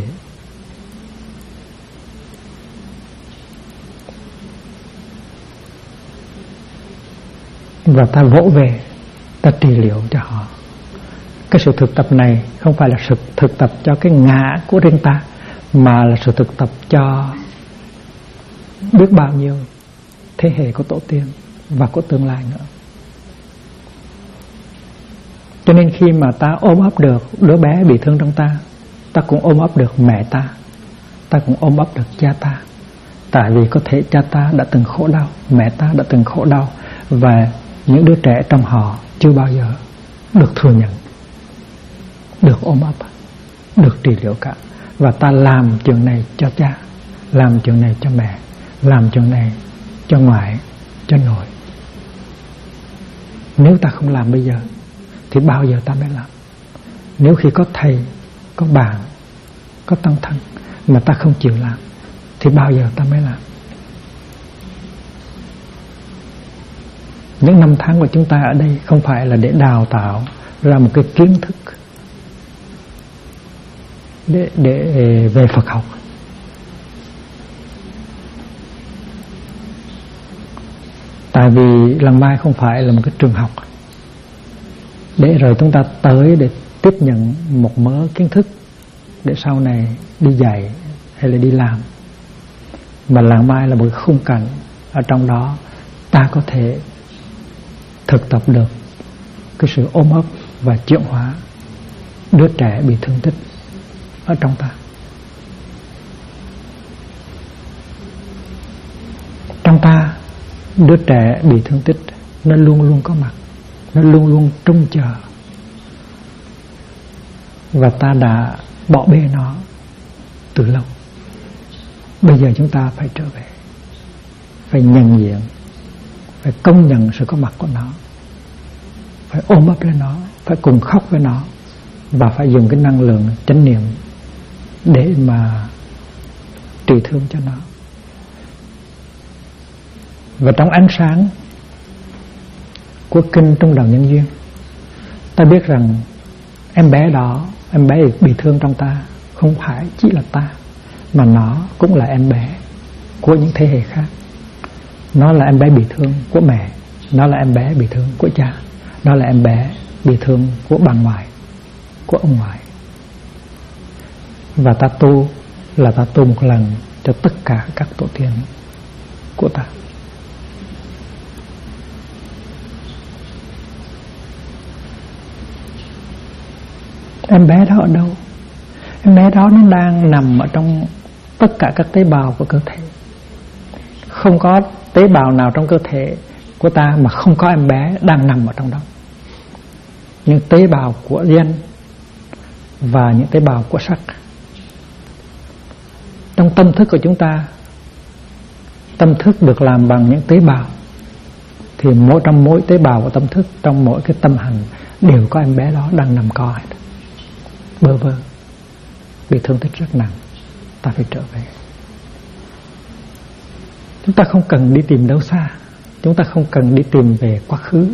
Speaker 1: Và ta vỗ về, ta trị liệu cho họ. Cái sự thực tập này không phải là sự thực tập cho cái ngã của riêng ta, mà là sự thực tập cho biết bao nhiêu thế hệ của tổ tiên và của tương lai nữa. Cho nên khi mà ta ôm ấp được đứa bé bị thương trong ta, ta cũng ôm ấp được mẹ ta, ta cũng ôm ấp được cha ta. Tại vì có thể cha ta đã từng khổ đau, mẹ ta đã từng khổ đau, và những đứa trẻ trong họ chưa bao giờ được thừa nhận, được ôm ấp, được trị liệu cả. Và ta làm chuyện này cho cha, làm chuyện này cho mẹ, làm chuyện này cho ngoại, cho nội. Nếu ta không làm bây giờ thì bao giờ ta mới làm? Nếu khi có thầy, có bạn, có tăng thân mà ta không chịu làm thì bao giờ ta mới làm? Những năm tháng của chúng ta ở đây không phải là để đào tạo ra một cái kiến thức để về Phật học. Tại vì Làng Mai không phải là một cái trường học để rồi chúng ta tới để tiếp nhận một mớ kiến thức để sau này đi dạy hay là đi làm. Mà Làng Mai là một khung cảnh ở trong đó ta có thể thực tập được cái sự ôm ấp và chuyển hóa đứa trẻ bị thương tích ở trong ta. Trong ta, đứa trẻ bị thương tích nó luôn luôn có mặt, nó luôn luôn trông chờ, và ta đã bỏ bê nó từ lâu. Bây giờ chúng ta phải trở về, phải nhận diện, phải công nhận sự có mặt của nó, phải ôm ấp lên nó, phải cùng khóc với nó, và phải dùng cái năng lượng chánh niệm để mà trị thương cho nó. Và trong ánh sáng của kinh Trung Đạo Nhân Duyên, ta biết rằng em bé đó, em bé bị thương trong ta không phải chỉ là ta, mà nó cũng là em bé của những thế hệ khác. Nó là em bé bị thương của mẹ, nó là em bé bị thương của cha, nó là em bé bị thương của bà ngoại, của ông ngoại. Và ta tu là ta tu một lần cho tất cả các tổ tiên của ta. Em bé đó ở đâu? Em bé đó nó đang nằm ở trong tất cả các tế bào của cơ thể. Không có tế bào nào trong cơ thể của ta mà không có em bé đang nằm ở trong đó. Những tế bào của gen và những tế bào của sắc. Trong tâm thức của chúng ta, tâm thức được làm bằng những tế bào, thì trong mỗi tế bào của tâm thức, trong mỗi cái tâm hành đều có em bé đó đang nằm co hết, bơ vơ, bị thương tích rất nặng. Ta phải trở về. Chúng ta không cần đi tìm đâu xa, chúng ta không cần đi tìm về quá khứ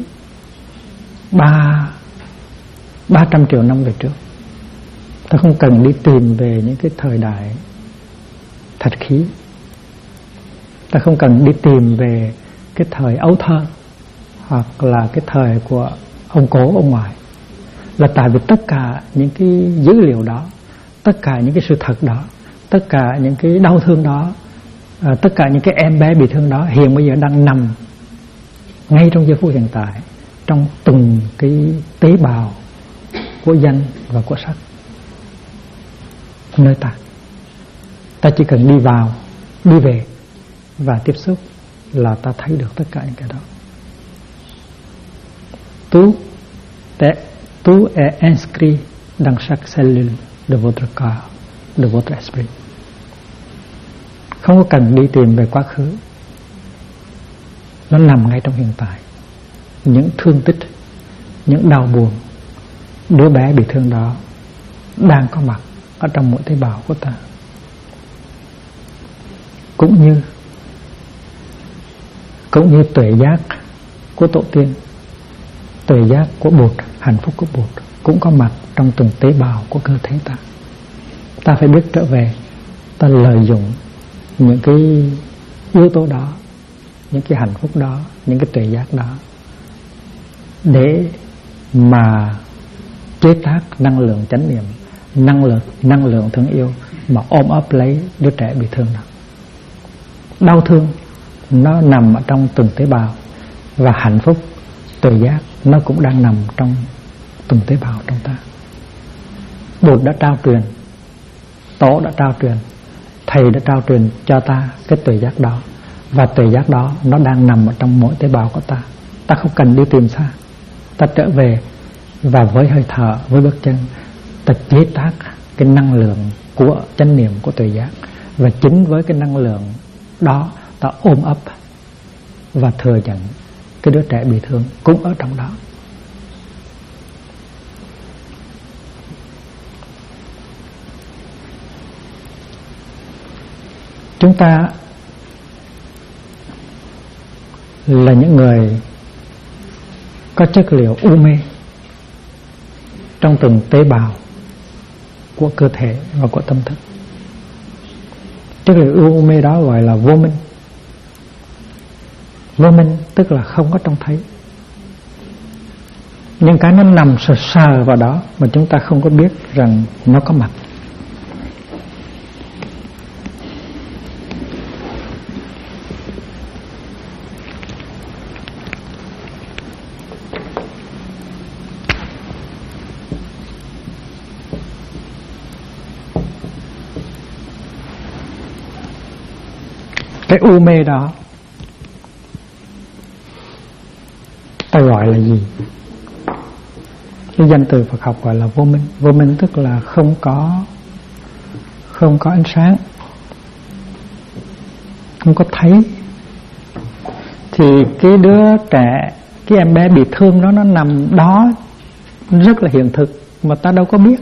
Speaker 1: 300 triệu năm về trước. Ta không cần đi tìm về những cái thời đại thạch khí. Ta không cần đi tìm về cái thời ấu thơ, hoặc là cái thời của ông cố ông ngoại, là tại vì tất cả những cái dữ liệu đó, tất cả những cái sự thật đó, tất cả những cái đau thương đó, tất cả những cái em bé bị thương đó hiện bây giờ đang nằm ngay trong giây phút hiện tại, trong từng cái tế bào của danh và của sắc nơi ta. Ta chỉ cần đi vào, đi về và tiếp xúc là ta thấy được tất cả những cái đó. Tout est inscrit dans chaque cellule de votre corps, de votre esprit. Không có cần đi tìm về quá khứ, nó nằm ngay trong hiện tại. Những thương tích, những đau buồn, đứa bé bị thương đó đang có mặt ở trong mỗi tế bào của ta. Cũng như tuệ giác của tổ tiên, tuệ giác của Bụt, hạnh phúc của Bụt cũng có mặt trong từng tế bào của cơ thể ta. Ta phải biết trở về, ta lợi dụng những cái yếu tố đó, những cái hạnh phúc đó, những cái tuệ giác đó để mà chế tác năng lượng chánh niệm, năng lượng thương yêu mà ôm ấp lấy đứa trẻ bị thương đó. Đau thương nó nằm ở trong từng tế bào, và hạnh phúc, tuệ giác nó cũng đang nằm trong từng tế bào trong ta. Bụt đã trao truyền, Tổ đã trao truyền, Thầy đã trao truyền cho ta cái tuệ giác đó, và tuệ giác đó nó đang nằm ở trong mỗi tế bào của ta. Ta không cần đi tìm xa, ta trở về và với hơi thở, với bước chân, ta chế tác cái năng lượng của chánh niệm, của tuệ giác, và chính với cái năng lượng đó ta ôm ấp và thừa nhận cái đứa trẻ bị thương cũng ở trong đó. Chúng ta là những người có chất liệu u mê trong từng tế bào của cơ thể và của tâm thức. Chất liệu u mê đó gọi là vô minh. Vô minh tức là không có trông thấy. Nhưng cái nó nằm sờ vào đó mà chúng ta không có biết rằng nó có mặt. Cái u mê đó ta gọi là gì? Cái danh từ Phật học gọi là vô minh. Vô minh tức là không có ánh sáng, không có thấy. Thì cái đứa trẻ, cái em bé bị thương đó, nó nằm đó rất là hiện thực mà ta đâu có biết.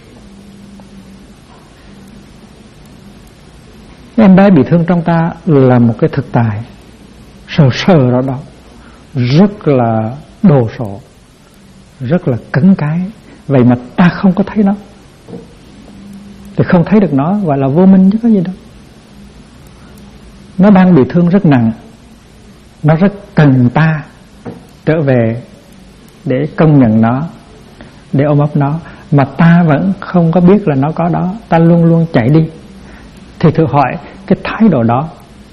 Speaker 1: Em bé bị thương trong ta là một cái thực tại sờ đó, rất là đồ sộ, rất là cứng cái. Vậy mà ta không có thấy nó, thì không thấy được nó gọi là vô minh chứ có gì đâu. Nó đang bị thương rất nặng, nó rất cần ta trở về để công nhận nó, để ôm ấp nó, mà ta vẫn không có biết là nó có đó. Ta luôn luôn chạy đi. Thì thử hỏi cái thái độ đó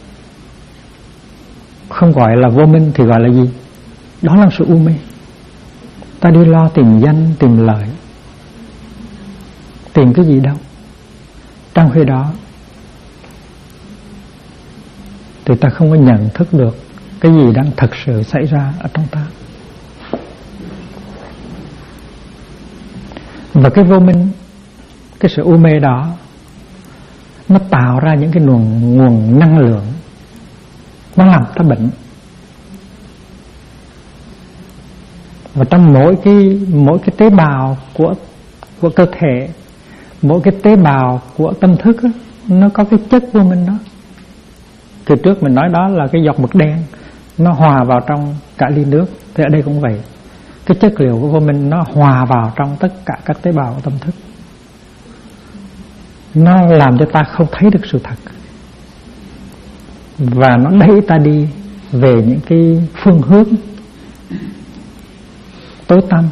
Speaker 1: không gọi là vô minh thì gọi là gì? Đó là sự u mê. Ta đi lo tìm danh, tìm lợi, tìm cái gì đâu. Trong khi đó thì ta không có nhận thức được cái gì đang thật sự xảy ra ở trong ta. Và cái vô minh, cái sự u mê đó, nó tạo ra những cái nguồn năng lượng, nó làm ta bệnh. Và trong mỗi cái tế bào của cơ thể, mỗi cái tế bào của tâm thức đó, nó có cái chất vô minh đó. Từ trước mình nói đó là cái giọt mực đen, nó hòa vào trong cả ly nước. Thì ở đây cũng vậy. Cái chất liệu của vô minh nó hòa vào trong tất cả các tế bào của tâm thức. Nó làm cho ta không thấy được sự thật, và nó đẩy ta đi về những cái phương hướng tối tăm,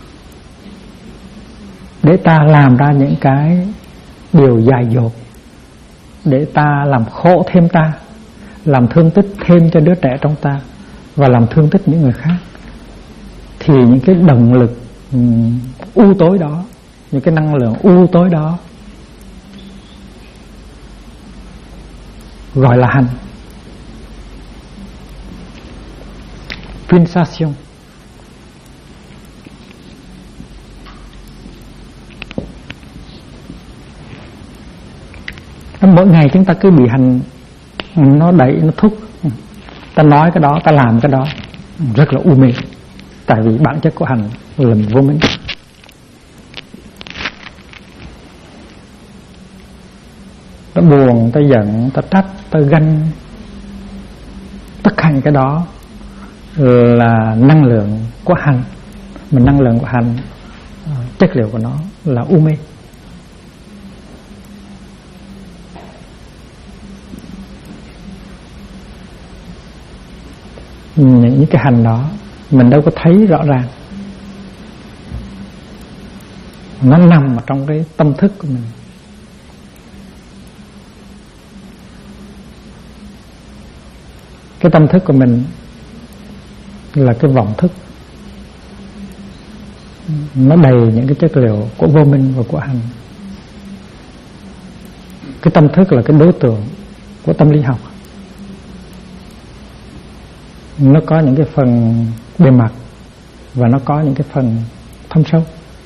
Speaker 1: để ta làm ra những cái điều dại dột, để ta làm khổ thêm ta, làm thương tích thêm cho đứa trẻ trong ta, và làm thương tích những người khác. Thì những cái động lực u tối đó, những cái năng lượng u tối đó gọi là hành. Pulsation. Mỗi ngày chúng ta cứ bị hành nó đẩy, nó thúc. Ta nói cái đó, ta làm cái đó, rất là u mê. Tại vì bản chất của hành là vô minh. Ta buồn, ta giận, ta trách, ta ganh, tất cả những cái đó là năng lượng của hành. Mà năng lượng của hành, chất liệu của nó là u mê. Những cái hành đó mình đâu có thấy rõ ràng, nó nằm ở trong cái tâm thức của mình. Cái tâm thức của mình là cái vọng thức, nó đầy những cái chất liệu của vô minh và của hành. Cái tâm thức là cái đối tượng của tâm lý học. Nó có những cái phần bề mặt và nó có những cái phần thâm sâu.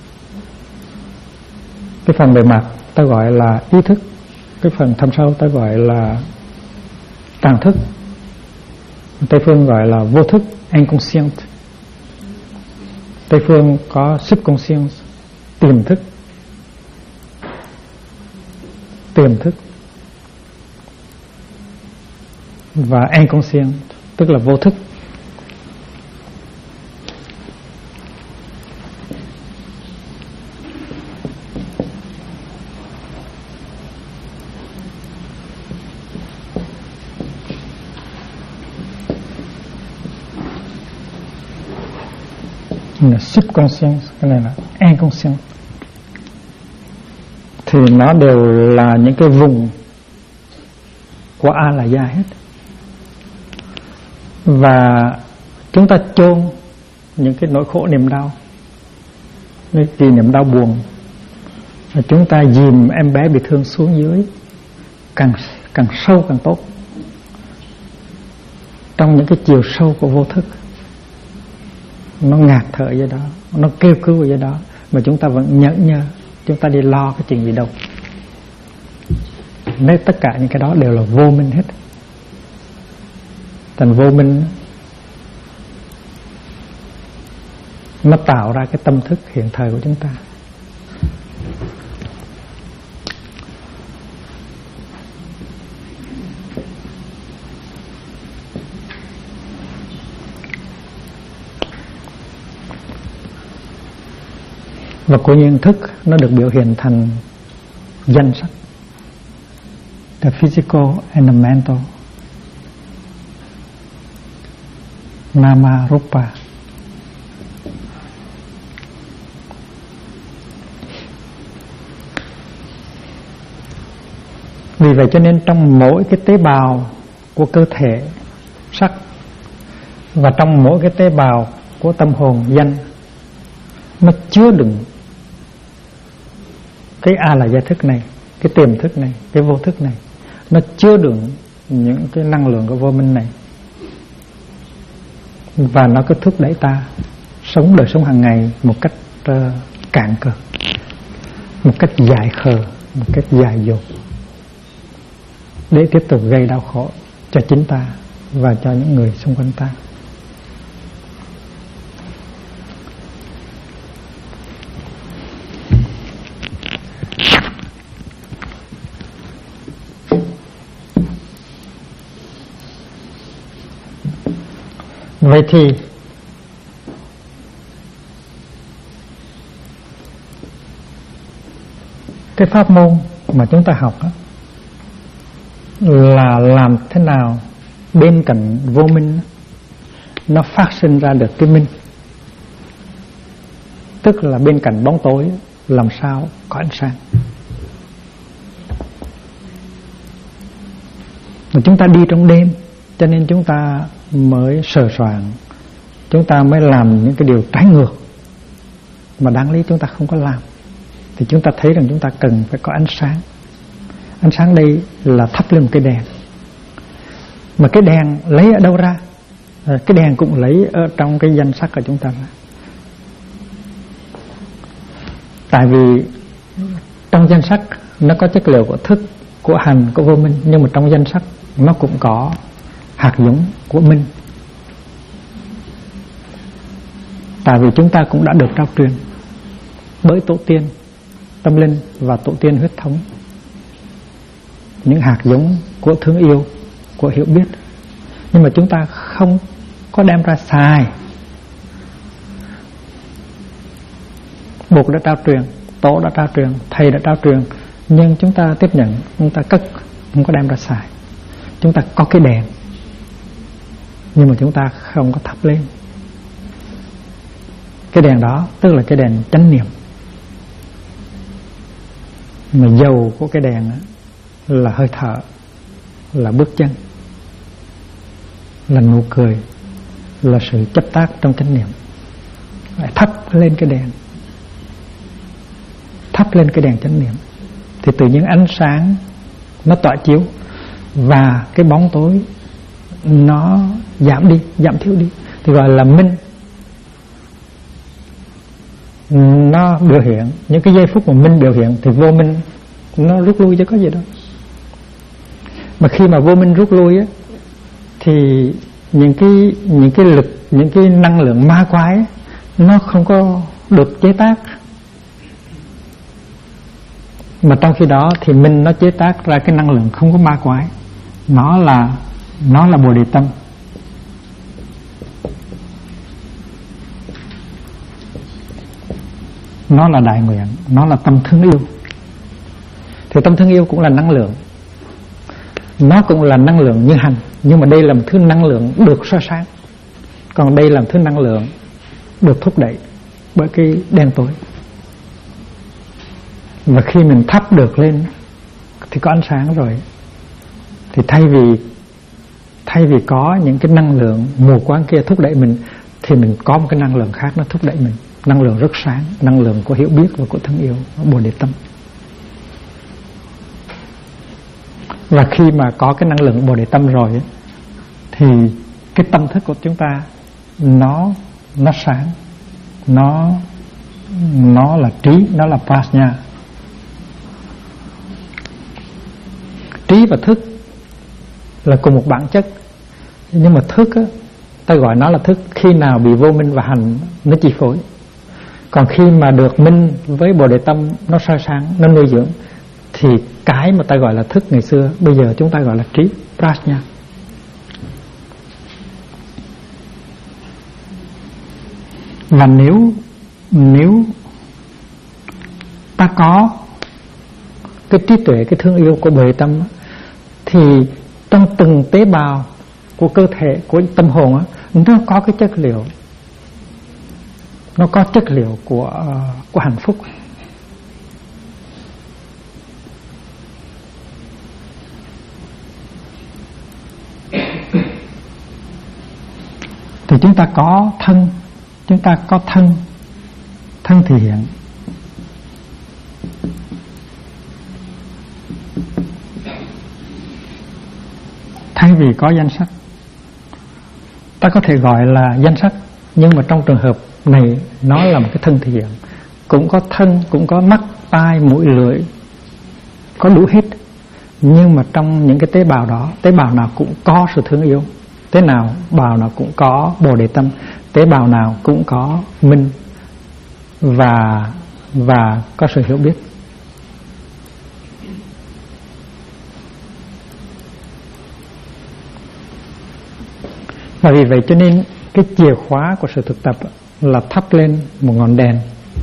Speaker 1: Cái phần bề mặt ta gọi là ý thức, cái phần thâm sâu ta gọi là tàng thức, Tây phương gọi là vô thức, inconscient. Tây phương có subconscient, tiềm thức. Tiềm thức và inconscient tức là vô thức. Là subconscient, cái này là inconscient. Thì nó đều là những cái vùng của A là gia hết. Và chúng ta chôn những cái nỗi khổ niềm đau, những cái niềm đau buồn, và chúng ta dìm em bé bị thương xuống dưới, càng sâu càng tốt, trong những cái chiều sâu của vô thức. Nó ngạt thở dưới đó, nó kêu cứu ở dưới đó, mà chúng ta vẫn nhẫn nhơ, chúng ta đi lo cái chuyện gì đâu. Nên tất cả những cái đó đều là vô minh hết. Thành vô minh nó tạo ra cái tâm thức hiện thời của chúng ta. Và của nhận thức nó được biểu hiện thành danh sắc, the physical and the mental, nama rupa. Vì vậy cho nên trong mỗi cái tế bào của cơ thể sắc, và trong mỗi cái tế bào của tâm hồn danh, nó chứa đựng cái A là gia thức này, cái tiềm thức này, cái vô thức này. Nó chứa đựng những cái năng lượng của vô minh này, và nó cứ thúc đẩy ta sống đời sống hàng ngày một cách cạn cợt, một cách dại khờ, một cách dại dột, để tiếp tục gây đau khổ cho chính ta và cho những người xung quanh ta. Vậy thì cái pháp môn mà chúng ta học đó, là làm thế nào bên cạnh vô minh nó phát sinh ra được cái minh. tức là bên cạnh bóng tối làm sao có ánh sáng. Và chúng ta đi trong đêm, cho nên chúng ta mới sờ soạng, chúng ta mới làm những cái điều trái ngược mà đáng lý chúng ta không có làm. Thì chúng ta thấy rằng chúng ta cần phải có ánh sáng. Ánh sáng đây là thắp lên một cái đèn. Mà cái đèn lấy ở đâu ra? Cái đèn cũng lấy ở trong cái danh sắc của chúng ta ra. Tại vì trong danh sắc nó có chất liệu của thức, của hành, của vô minh. Nhưng mà trong danh sắc nó cũng có hạt giống của minh. Tại vì chúng ta cũng đã được trao truyền bởi tổ tiên tâm linh và tổ tiên huyết thống những hạt giống của thương yêu, của hiểu biết. Nhưng mà chúng ta không có đem ra xài. Bụt đã trao truyền, tổ đã trao truyền, thầy đã trao truyền, nhưng chúng ta tiếp nhận, chúng ta cất, không có đem ra xài. Chúng ta có cái đèn, nhưng mà chúng ta không có thắp lên. Cái đèn đó tức là cái đèn chánh niệm. Mà dầu của cái đèn là hơi thở, là bước chân, là nụ cười, là sự chấp tác trong chánh niệm. Lại thắp lên cái đèn, thắp lên cái đèn chánh niệm, thì tự nhiên ánh sáng nó tỏa chiếu và cái bóng tối nó giảm đi, giảm thiểu đi, thì gọi là minh. Nó biểu hiện những cái giây phút mà minh biểu hiện thì vô minh nó rút lui chứ có gì đâu. Mà khi mà vô minh rút lui á, thì những cái lực, những cái năng lượng ma quái á, nó không có được chế tác. Mà trong khi đó thì minh nó chế tác ra cái năng lượng không có ma quái. Nó là Bồ Đề tâm. Nó là đại nguyện, nó là tâm thương yêu. Thì tâm thương yêu cũng là năng lượng, nó cũng là năng lượng như hành. Nhưng mà đây là một thứ năng lượng được soi sáng, còn đây là một thứ năng lượng được thúc đẩy bởi cái đen tối. Và khi mình thắp được lên thì có ánh sáng rồi. Thì thay vì có những cái năng lượng mù quáng kia thúc đẩy mình, thì mình có một cái năng lượng khác nó thúc đẩy mình. Năng lượng rất sáng, năng lượng của hiểu biết và của thương yêu, Bồ Đề tâm. Và khi mà có cái năng lượng Bồ Đề tâm rồi ấy, thì cái tâm thức của chúng ta nó sáng, nó là trí, nó là prajna. Trí và thức là cùng một bản chất, nhưng mà thức á, ta gọi nó là thức khi nào bị vô minh và hành nó chi phối. Còn khi mà được minh với Bồ Đề tâm nó soi sáng, nó nuôi dưỡng, thì cái mà ta gọi là thức ngày xưa bây giờ chúng ta gọi là trí, prajna. Và nếu ta có cái trí tuệ, cái thương yêu của Bồ Đề tâm, thì trong từng tế bào của cơ thể, của tâm hồn á, nó có cái chất liệu, nó có chất liệu của hạnh phúc. Thì chúng ta có thân, chúng ta có thân thì hiện. Thay vì có danh sắc, ta có thể gọi là danh sắc, nhưng mà trong trường hợp này nó là một cái thân thể hiện. Cũng có thân, cũng có mắt, tai, mũi, lưỡi, có đủ hết. Nhưng mà trong những cái tế bào đó, tế bào nào cũng có sự thương yêu, tế bào nào cũng có Bồ Đề tâm, tế bào nào cũng có minh và có sự hiểu biết. Và vì vậy cho nên cái chìa khóa của sự thực tập là thắp lên một ngọn đèn.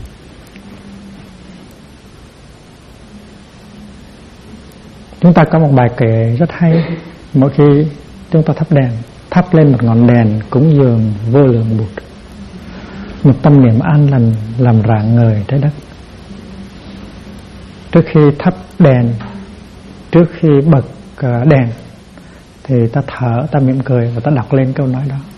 Speaker 1: Chúng ta có một bài kệ rất hay, mỗi khi chúng ta thắp đèn, thắp lên một ngọn đèn cúng dường vô lượng Bụt. một tâm niệm an lành làm rạng ngời trái đất. Trước khi thắp đèn, trước khi bật đèn thì ta thở, ta mỉm cười và ta đọc lên câu nói đó.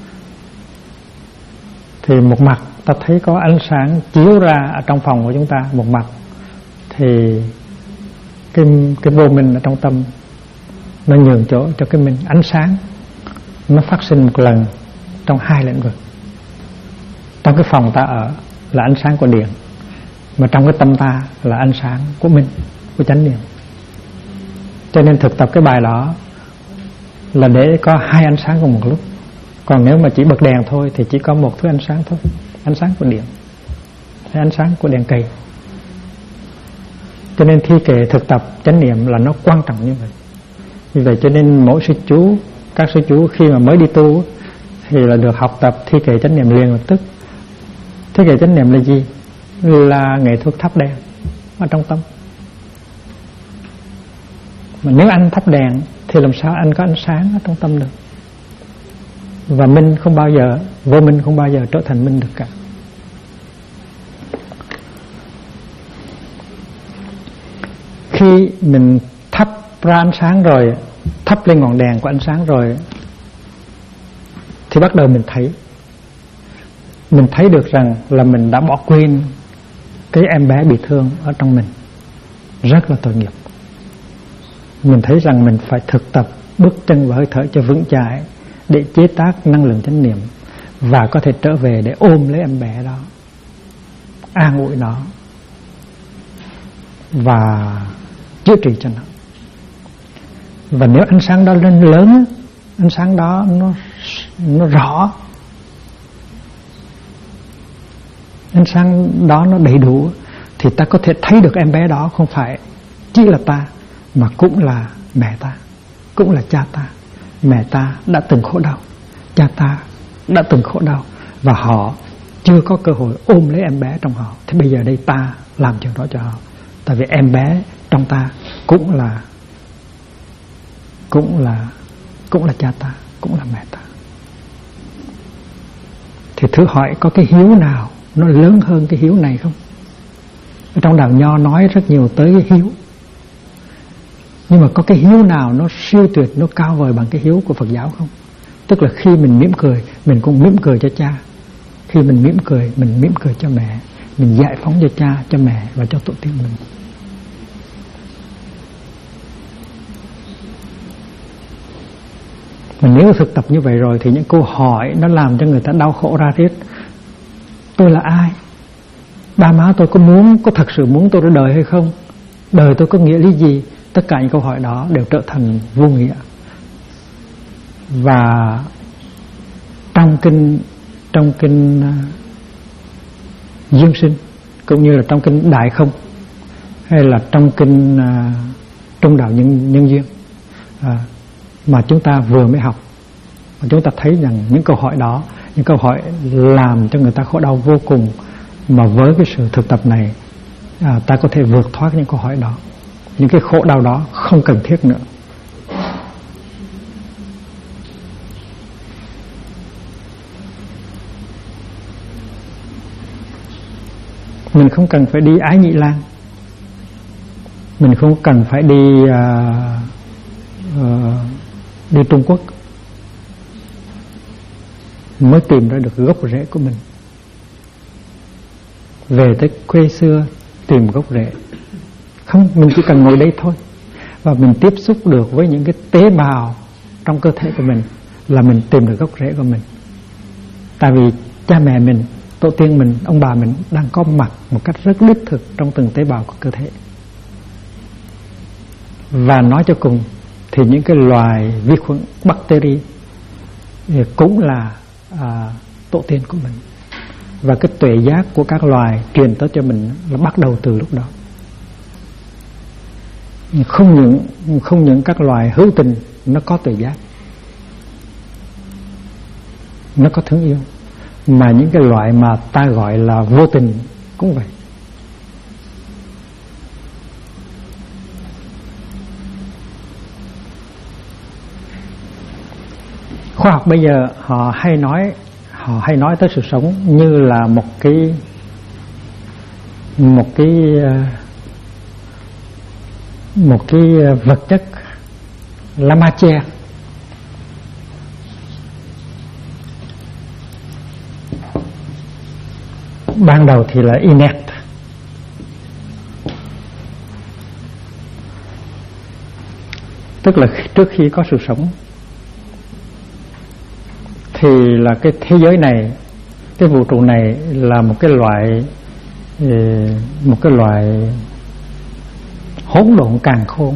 Speaker 1: Thì một mặt ta thấy có ánh sáng chiếu ra ở trong phòng của chúng ta, một mặt thì cái vô minh ở trong tâm nó nhường chỗ cho cái minh. Ánh sáng nó phát sinh một lần trong hai lĩnh vực. Trong cái phòng ta ở là ánh sáng của điện, mà trong cái tâm ta là ánh sáng của minh, của chánh niệm. Cho nên thực tập cái bài đó là để có hai ánh sáng cùng một lúc. Còn nếu mà chỉ bật đèn thôi thì chỉ có một thứ ánh sáng thôi, ánh sáng của điện hay ánh sáng của đèn cây. Cho nên thi kệ thực tập chánh niệm là nó quan trọng như vậy. Vì vậy cho nên mỗi sư chú, các sư chú khi mà mới đi tu thì là được học tập thi kệ chánh niệm liền lập tức. Thi kệ chánh niệm là gì? Là nghệ thuật thắp đèn ở trong tâm. Mà nếu anh thắp đèn thì làm sao anh có ánh sáng ở trong tâm được? Và minh không bao giờ, vô minh không bao giờ trở thành minh được cả. Khi mình thắp ra ánh sáng rồi, thắp lên ngọn đèn của ánh sáng rồi, thì bắt đầu mình thấy được rằng là mình đã bỏ quên cái em bé bị thương ở trong mình, rất là tội nghiệp. Mình thấy rằng mình phải thực tập bước chân và hơi thở cho vững chãi để chế tác năng lượng chánh niệm và có thể trở về để ôm lấy em bé đó, an ủi nó và chữa trị cho nó. Và nếu ánh sáng đó lên lớn, ánh sáng đó nó rõ, ánh sáng đó nó đầy đủ, thì ta có thể thấy được em bé đó không phải chỉ là ta, mà cũng là mẹ ta, cũng là cha ta. Mẹ ta đã từng khổ đau, cha ta đã từng khổ đau, và họ chưa có cơ hội ôm lấy em bé trong họ. Thế bây giờ đây ta làm chuyện đó cho họ. Tại vì em bé trong ta cũng là cha ta, cũng là mẹ ta. Thì thử hỏi có cái hiếu nào nó lớn hơn cái hiếu này không? Ở trong đạo Nho nói rất nhiều tới cái hiếu, nhưng mà có cái hiếu nào nó siêu tuyệt, nó cao vời bằng cái hiếu của Phật giáo không? Tức là khi mình mỉm cười, mình cũng mỉm cười cho cha. Khi mình mỉm cười cho mẹ. Mình giải phóng cho cha, cho mẹ và cho tổ tiên mình. Mà nếu thực tập như vậy rồi thì những câu hỏi nó làm cho người ta đau khổ ra riết. Tôi là ai? Ba má tôi có thật sự muốn tôi ra đời hay không? Đời tôi có nghĩa lý gì? Tất cả những câu hỏi đó đều trở thành vô nghĩa. Và trong kinh Dương Sinh, cũng như là trong kinh Đại Không, hay là trong kinh Trung Đạo Nhân Duyên, mà chúng ta vừa mới học, và chúng ta thấy rằng những câu hỏi đó, những câu hỏi làm cho người ta khổ đau vô cùng, mà với cái sự thực tập này ta có thể vượt thoát những câu hỏi đó. Những cái khổ đau đó không cần thiết nữa. Mình không cần phải đi Ái Nhĩ Lan, mình không cần phải đi Trung Quốc mới tìm ra được gốc rễ của mình. Về tới quê xưa tìm gốc rễ. Không, mình chỉ cần ngồi đây thôi, và mình tiếp xúc được với những cái tế bào trong cơ thể của mình là mình tìm được gốc rễ của mình. Tại vì cha mẹ mình, tổ tiên mình, ông bà mình đang có mặt một cách rất đích thực trong từng tế bào của cơ thể. Và nói cho cùng thì những cái loài vi khuẩn, bacteria cũng là tổ tiên của mình. Và cái tuệ giác của các loài truyền tới cho mình là bắt đầu từ lúc đó. Không những các loài hữu tình nó có tuệ giác, nó có thương yêu, mà những cái loại mà ta gọi là vô tình cũng vậy. Khoa học bây giờ họ hay họ hay nói tới sự sống như là một cái vật chất, la matière. Ban đầu thì là inert, tức là trước khi có sự sống thì là cái thế giới này, cái vũ trụ này là một cái loại hỗn độn càn khôn.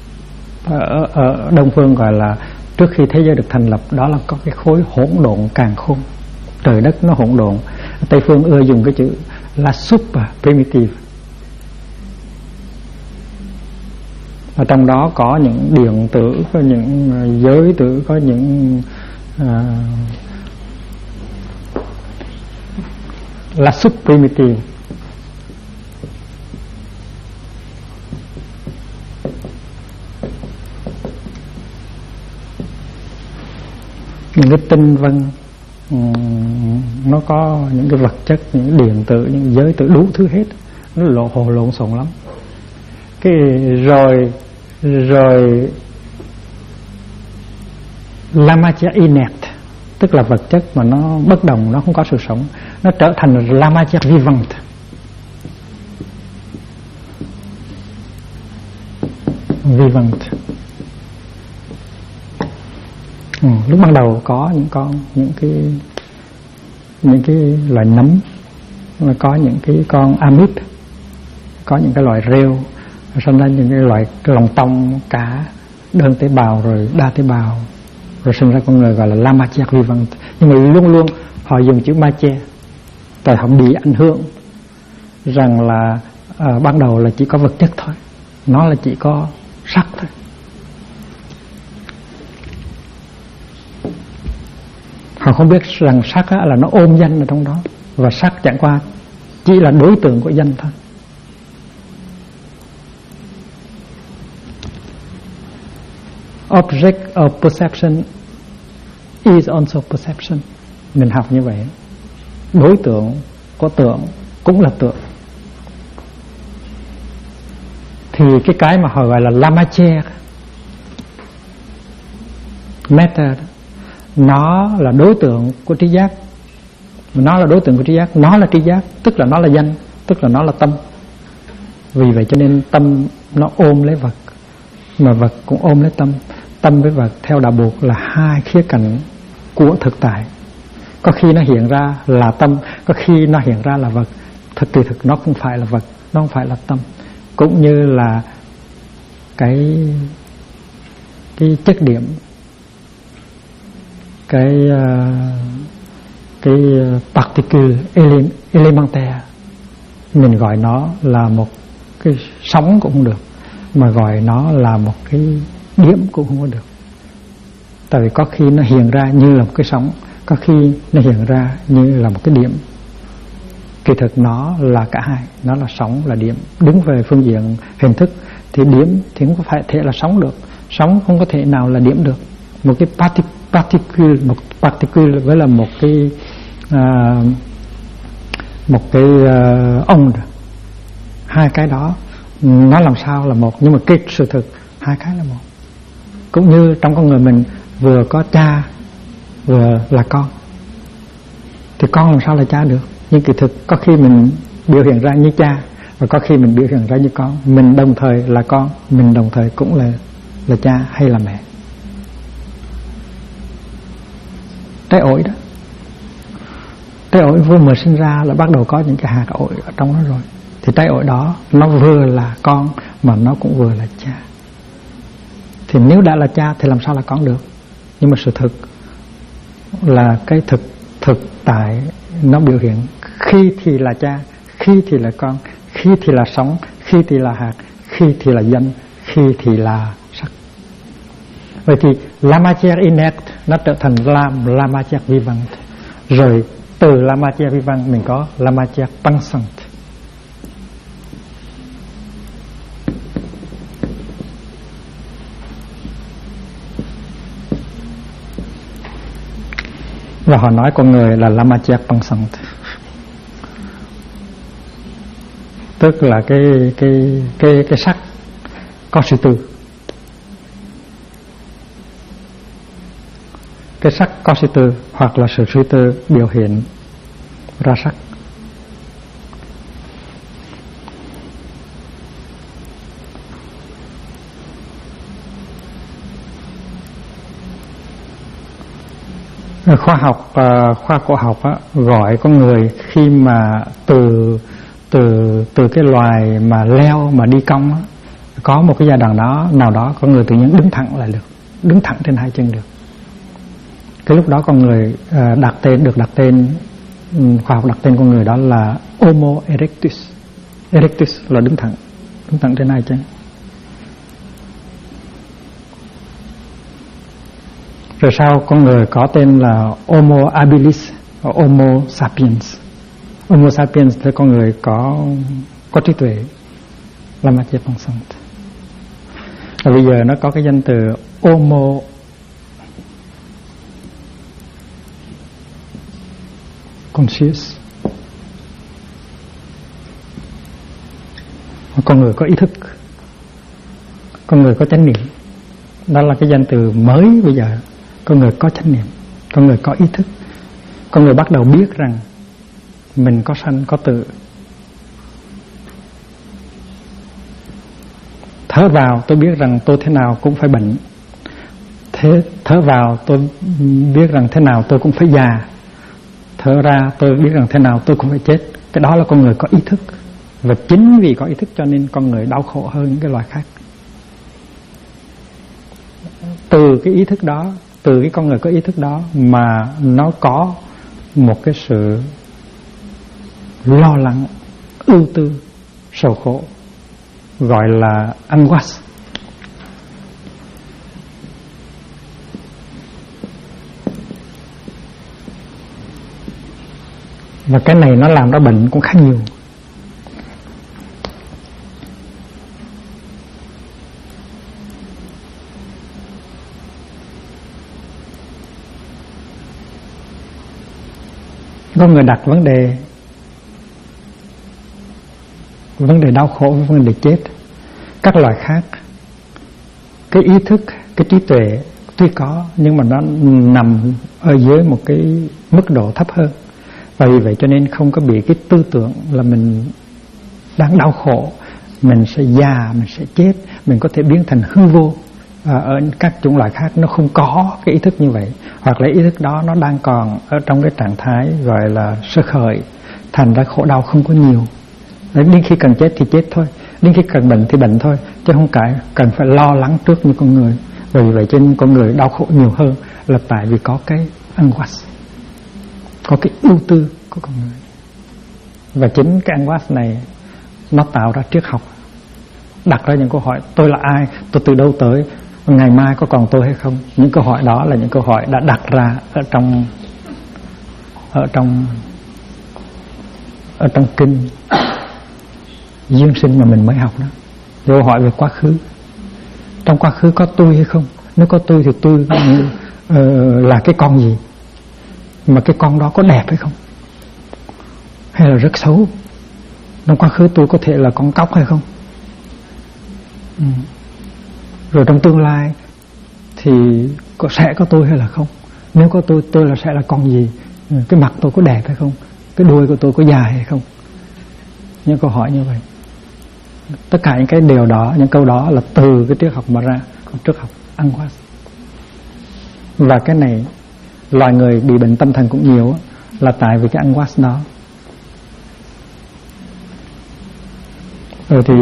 Speaker 1: Ở Đông phương gọi là trước khi thế giới được thành lập, đó là có cái khối hỗn độn càn khôn, trời đất nó hỗn độn. Tây phương ưa dùng cái chữ là super primitive. Ở trong đó có những điện tử, có những giới tử, có những là super primitive. Những cái tinh vân, nó có những cái vật chất, những điện tử, những giới tử, đủ thứ hết, nó lộn xộn lắm. Cái rồi la matière inerte, tức là vật chất mà nó bất động, nó không có sự sống, nó trở thành la matière vivante. Vivante. Lúc ban đầu có những cái loài nấm, có những cái con amip, có những cái loài rêu, sau đó những cái loài lòng tông, cá, đơn tế bào rồi đa tế bào, rồi sinh ra con người gọi là la matière vivante. Nhưng mà luôn luôn họ dùng chữ matière, tại họ bị ảnh hưởng rằng là ban đầu là chỉ có vật chất thôi, nó là chỉ có sắc thôi. Họ không biết rằng sắc là nó ôm danh ở trong đó, và sắc chẳng qua chỉ là đối tượng của danh thôi. Object of perception is also perception. Mình học như vậy. Đối tượng của tượng cũng là tượng. Thì cái mà họ gọi là la matière, matter, nó là đối tượng của trí giác. Nó là đối tượng của trí giác, nó là trí giác, tức là nó là danh, tức là nó là tâm. Vì vậy cho nên tâm nó ôm lấy vật, mà vật cũng ôm lấy tâm. Tâm với vật theo đạo Buộc là hai khía cạnh của thực tại. Có khi nó hiện ra là tâm, có khi nó hiện ra là vật. Kỳ thực nó không phải là vật, nó không phải là tâm. Cũng như là cái chất điểm, cái particule élémentaire, mình gọi nó là một cái sóng cũng không được, mà gọi nó là một cái điểm cũng không có được. Tại vì có khi nó hiện ra như là một cái sóng, có khi nó hiện ra như là một cái điểm. Kỳ thực nó là cả hai, nó là sóng là điểm. Đứng về phương diện hình thức thì điểm thì không có phải thể là sóng được, sóng không có thể nào là điểm được. Một cái particule với là một cái ông, hai cái đó nó làm sao là một, nhưng mà cái sự thực hai cái là một. Cũng như trong con người mình vừa có cha vừa là con, thì con làm sao là cha được? Nhưng kỳ thực có khi mình biểu hiện ra như cha, và có khi mình biểu hiện ra như con. Mình đồng thời là con, mình đồng thời cũng là cha hay là mẹ. Trái ổi đó, trái ổi vừa mới sinh ra là bắt đầu có những cái hạt ổi ở trong nó rồi. Thì trái ổi đó nó vừa là con mà nó cũng vừa là cha. Thì nếu đã là cha thì làm sao là con được? Nhưng mà sự thực là cái thực tại nó biểu hiện. Khi thì là cha, khi thì là con, khi thì là sống, khi thì là hạt, khi thì là danh, khi thì là sắc. Vậy thì la matière inerte nó trở thành la matière vivante. Rồi từ la matière vivante mình có la matière pensante. Và họ nói con người là Lamachek Pangsang, tức là cái sắc có suy tư. Cái sắc có suy tư hoặc là sự suy tư biểu hiện ra sắc. Khoa học cổ học gọi con người khi mà từ cái loài mà leo mà đi cong có một cái giai đoạn nào đó con người tự nhiên đứng thẳng lại được, đứng thẳng trên hai chân được. Cái lúc đó con người được đặt tên, khoa học đặt tên con người đó là Homo erectus. Erectus là đứng thẳng trên hai chân. Rồi sau con người có tên là Homo habilis, Homo sapiens. Homo sapiens là con người có trí tuệ, Lamachek Pangsang. Và bây giờ nó có cái danh từ Homo conscious, con người có ý thức, con người có chánh niệm. Đó là cái danh từ mới bây giờ. Con người có chánh niệm, con người có ý thức, con người bắt đầu biết rằng mình có sanh có tử. Thở vào tôi biết rằng tôi thế nào cũng phải bệnh, thở vào tôi biết rằng thế nào tôi cũng phải già, thở ra tôi biết rằng thế nào tôi cũng phải chết. Cái đó là con người có ý thức. Và chính vì có ý thức cho nên con người đau khổ hơn những cái loài khác. Từ cái ý thức đó, từ cái con người có ý thức đó mà nó có một cái sự lo lắng, ưu tư, sầu khổ, gọi là anguish. Và cái này nó làm ra bệnh cũng khá nhiều. Có người đặt vấn đề đau khổ với vấn đề chết. Các loài khác, cái ý thức, cái trí tuệ tuy có nhưng mà nó nằm ở dưới một cái mức độ thấp hơn. Và vì vậy cho nên không có bị cái tư tưởng là mình đang đau khổ, mình sẽ già, mình sẽ chết, mình có thể biến thành hư vô. Ở các chủng loại khác nó không có cái ý thức như vậy, hoặc là ý thức đó nó đang còn ở trong cái trạng thái gọi là sơ khởi, thành ra khổ đau không có nhiều. Đến khi cần chết thì chết thôi, đến khi cần bệnh thì bệnh thôi, chứ không cần phải lo lắng trước như con người. Vì vậy cho nên con người đau khổ nhiều hơn là tại vì có cái anguish, có cái ưu tư của con người. Và chính cái anguish này nó tạo ra triết học, đặt ra những câu hỏi: tôi là ai, tôi từ đâu tới, ngày mai có còn tôi hay không. Những câu hỏi đó là những câu hỏi đã đặt ra ở trong kinh duyên sinh mà mình mới học đó. Câu hỏi về quá khứ: trong quá khứ có tôi hay không? Nếu có tôi thì tôi là cái con gì? Mà cái con đó có đẹp hay không? Hay là rất xấu? Trong quá khứ tôi có thể là con cóc hay không? Rồi trong tương lai thì sẽ có tôi hay là không? Nếu có tôi là sẽ là con gì? Cái mặt tôi có đẹp hay không? Cái đuôi của tôi có dài hay không? Những câu hỏi như vậy. Tất cả những cái điều đó, những câu đó là từ cái triết học mà ra, triết học anguish. Và cái này loài người bị bệnh tâm thần cũng nhiều là tại vì cái anguish đó. Rồi thì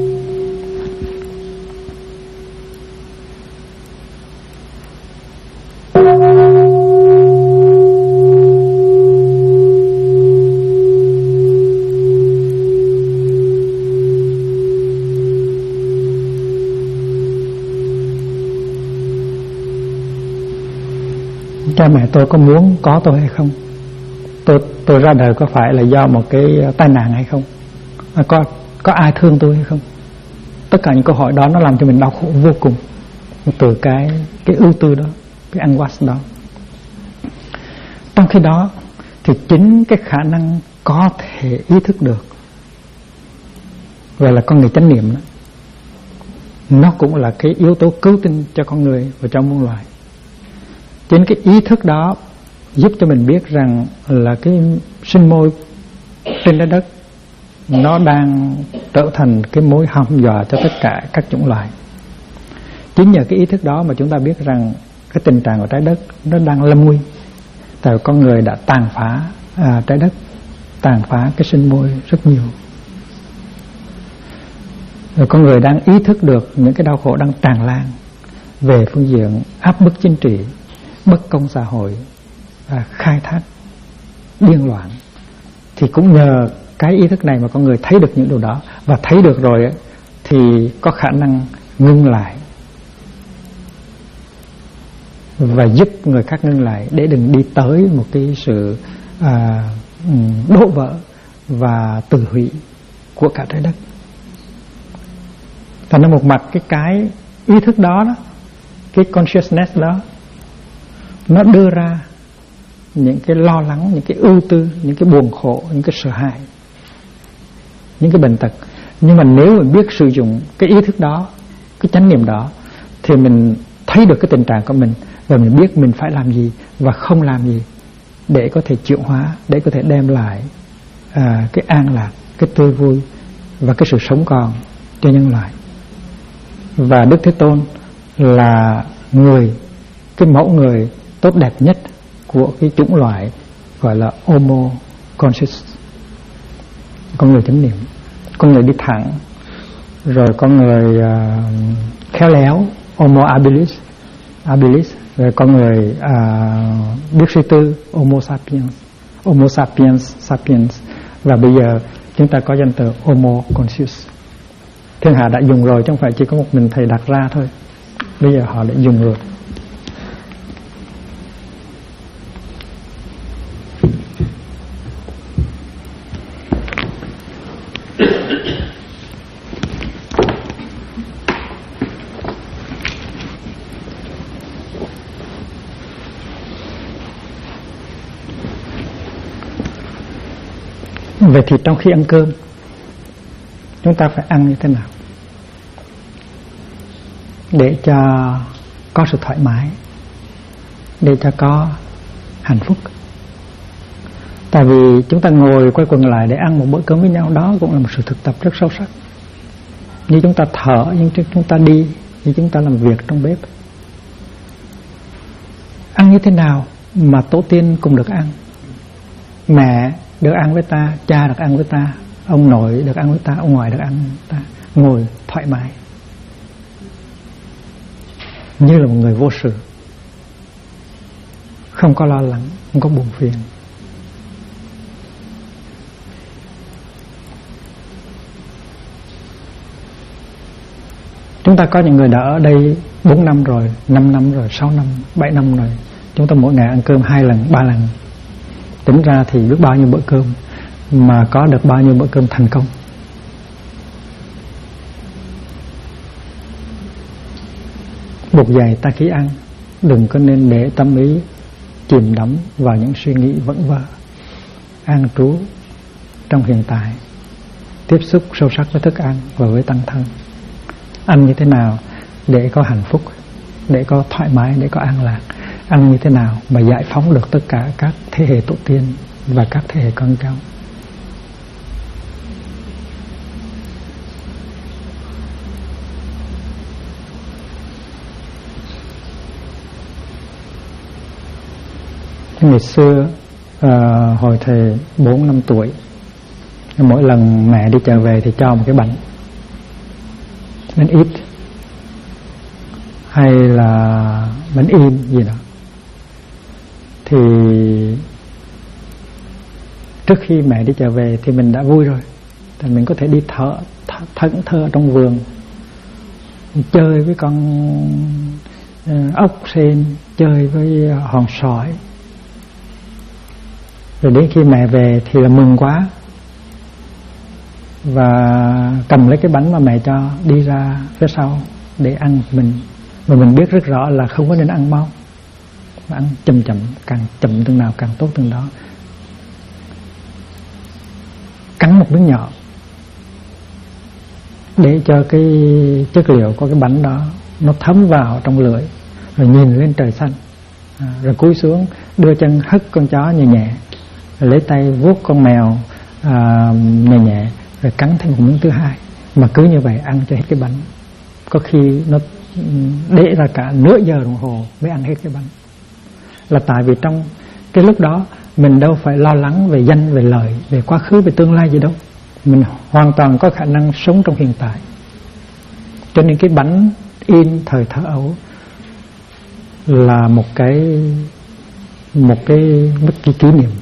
Speaker 1: cha mẹ tôi có muốn có tôi hay không? Tôi ra đời có phải là do một cái tai nạn hay không? Có ai thương tôi hay không? Tất cả những câu hỏi đó nó làm cho mình đau khổ vô cùng. Từ cái ưu tư đó, cái anguish đó. Trong khi đó thì chính cái khả năng có thể ý thức được, gọi là con người chánh niệm đó, nó cũng là cái yếu tố cứu tinh cho con người và cho muôn loài. Chính cái ý thức đó giúp cho mình biết rằng là cái sinh môi trên trái đất nó đang trở thành cái mối hăm dọa cho tất cả các chủng loài. Chính nhờ cái ý thức đó mà chúng ta biết rằng cái tình trạng của trái đất nó đang lâm nguy. Tại con người đã tàn phá trái đất, tàn phá cái sinh môi rất nhiều. Rồi con người đang ý thức được những cái đau khổ đang tràn lan về phương diện áp bức chính trị, bất công xã hội, khai thác điên loạn. Thì cũng nhờ cái ý thức này mà con người thấy được những điều đó, và thấy được rồi ấy, thì có khả năng ngưng lại và giúp người khác ngưng lại để đừng đi tới một cái sự đổ vỡ và tự hủy của cả trái đất. Thành ra một mặt cái ý thức đó, cái consciousness đó, nó đưa ra những cái lo lắng, những cái ưu tư, những cái buồn khổ, những cái sợ hãi, những cái bệnh tật. Nhưng mà nếu mình biết sử dụng cái ý thức đó, cái chánh niệm đó, thì mình thấy được cái tình trạng của mình, và mình biết mình phải làm gì và không làm gì để có thể chuyển hóa, để có thể đem lại cái an lạc, cái tươi vui và cái sự sống còn cho nhân loại. Và Đức Thế Tôn là người, cái mẫu người tốt đẹp nhất của cái chủng loại gọi là Homo conscious, con người chánh niệm, con người đi thẳng, rồi con người khéo léo, Homo habilis, rồi con người biết suy tư, Homo sapiens, và bây giờ chúng ta có danh từ Homo conscious. Thiên hạ đã dùng rồi, chứ không phải chỉ có một mình thầy đặt ra thôi, bây giờ họ đã dùng rồi. Vậy thì trong khi ăn cơm, chúng ta phải ăn như thế nào để cho có sự thoải mái, để cho có hạnh phúc? Tại vì chúng ta ngồi quay quần lại để ăn một bữa cơm với nhau, đó cũng là một sự thực tập rất sâu sắc. Như chúng ta thở, như chúng ta đi, như chúng ta làm việc trong bếp. Ăn như thế nào mà tổ tiên cùng được ăn? Mẹ được ăn với ta, cha được ăn với ta, ông nội được ăn với ta, ông ngoại được ăn với ta. Ngồi thoải mái như là một người vô sự, không có lo lắng, không có buồn phiền. Chúng ta có những người đã ở đây 4 năm rồi, 5 năm rồi, 6 năm, 7 năm rồi. Chúng ta mỗi ngày ăn cơm 2 lần, 3 lần. Tính ra thì biết bao nhiêu bữa cơm, mà có được bao nhiêu bữa cơm thành công. Buộc dày ta khi ăn, đừng có nên để tâm ý chìm đắm vào những suy nghĩ vẩn vơ. An trú trong hiện tại, tiếp xúc sâu sắc với thức ăn và với tăng thân. Ăn như thế nào để có hạnh phúc, để có thoải mái, để có an lạc. Ăn như thế nào mà giải phóng được tất cả các thế hệ tổ tiên và các thế hệ con cháu. Ngày xưa hồi thầy 4-5 tuổi, mỗi lần mẹ đi chợ về thì cho một cái bánh ít, hay là bánh im gì đó. Thì trước khi mẹ đi chợ về thì mình đã vui rồi, thì mình có thể đi thẫn thơ trong vườn, chơi với con ốc sên, chơi với hòn sỏi. Rồi đến khi mẹ về thì là mừng quá, và cầm lấy cái bánh mà mẹ cho đi ra phía sau để ăn mình. Và mình biết rất rõ là không có nên ăn mau, mà ăn chậm chậm, càng chậm từng nào càng tốt từng đó. Cắn một miếng nhỏ để cho cái chất liệu của cái bánh đó nó thấm vào trong lưỡi, rồi nhìn lên trời xanh, rồi cúi xuống đưa chân hất con chó nhẹ nhẹ, rồi lấy tay vuốt con mèo nhẹ nhẹ, rồi cắn thêm một miếng thứ hai. Mà cứ như vậy ăn cho hết cái bánh. Có khi nó để ra cả nửa giờ đồng hồ mới ăn hết cái bánh. Là tại vì trong cái lúc đó mình đâu phải lo lắng về danh, về lợi, về quá khứ, về tương lai gì đâu. Mình hoàn toàn có khả năng sống trong hiện tại. Cho nên cái bánh in thời thơ ấu là một cái kỷ niệm.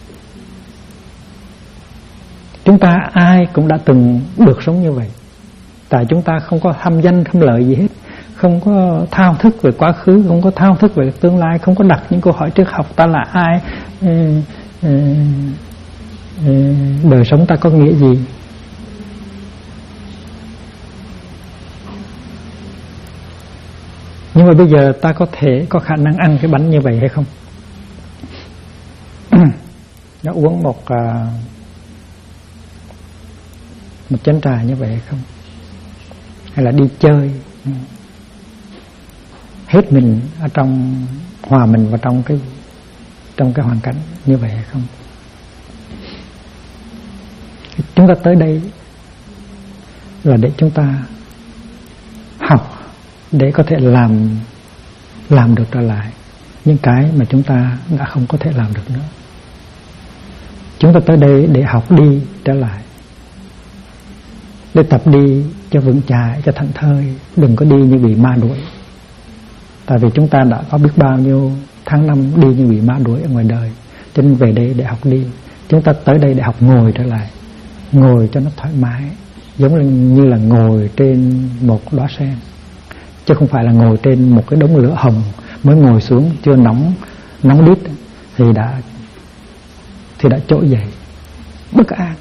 Speaker 1: Chúng ta ai cũng đã từng được sống như vậy. Tại chúng ta không có tham danh tham lợi gì hết, không có thao thức về quá khứ, không có thao thức về tương lai, không có đặt những câu hỏi trước học ta là ai, đời sống ta có nghĩa gì. Nhưng mà bây giờ ta có thể có khả năng ăn cái bánh như vậy hay không? Nó uống một chén trà như vậy hay không? Hay là đi chơi hết mình ở trong, hòa mình vào trong cái hoàn cảnh như vậy hay không? Chúng ta tới đây là để chúng ta học, để có thể làm được trở lại những cái mà chúng ta đã không có thể làm được nữa. Chúng ta tới đây để học đi trở lại, để tập đi cho vững chãi, cho thảnh thơi, đừng có đi như bị ma đuổi. Tại vì chúng ta đã có biết bao nhiêu tháng năm đi như bị ma đuổi ở ngoài đời, cho nên về đây để học đi. Chúng ta tới đây để học ngồi trở lại, ngồi cho nó thoải mái, giống như là ngồi trên một đóa sen, chứ không phải là ngồi trên một cái đống lửa hồng, mới ngồi xuống chưa nóng đít thì đã trỗi dậy bất an.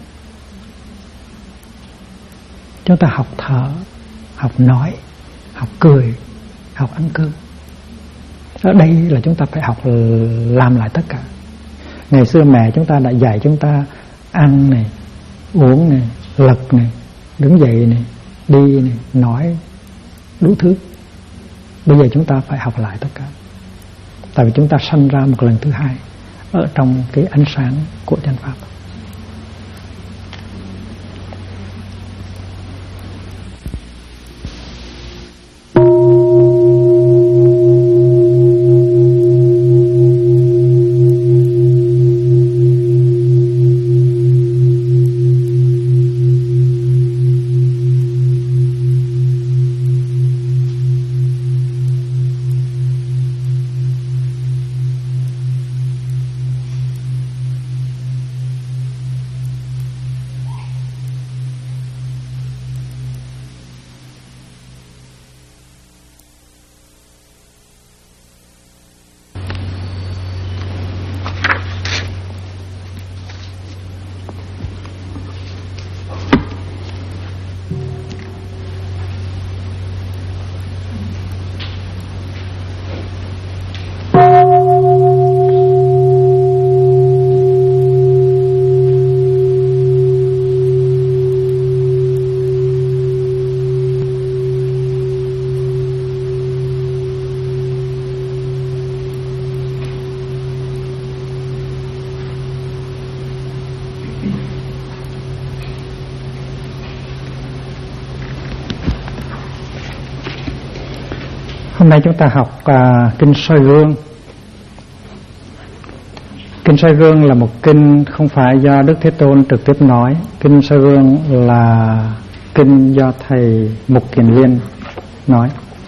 Speaker 1: Chúng ta học thở, học nói, học cười, học ăn cơm. Ở đây là chúng ta phải học làm lại tất cả. Ngày xưa mẹ chúng ta đã dạy chúng ta ăn này, uống này, lật này, đứng dậy này, đi này, nói đủ thứ. Bây giờ chúng ta phải học lại tất cả. Tại vì chúng ta sanh ra một lần thứ hai ở trong cái ánh sáng của chánh pháp. Hôm nay chúng ta học Kinh Soi Gương. Kinh Soi Gương là một kinh không phải do Đức Thế Tôn trực tiếp nói. Kinh Soi Gương là kinh do Thầy Mục Kiền Liên nói.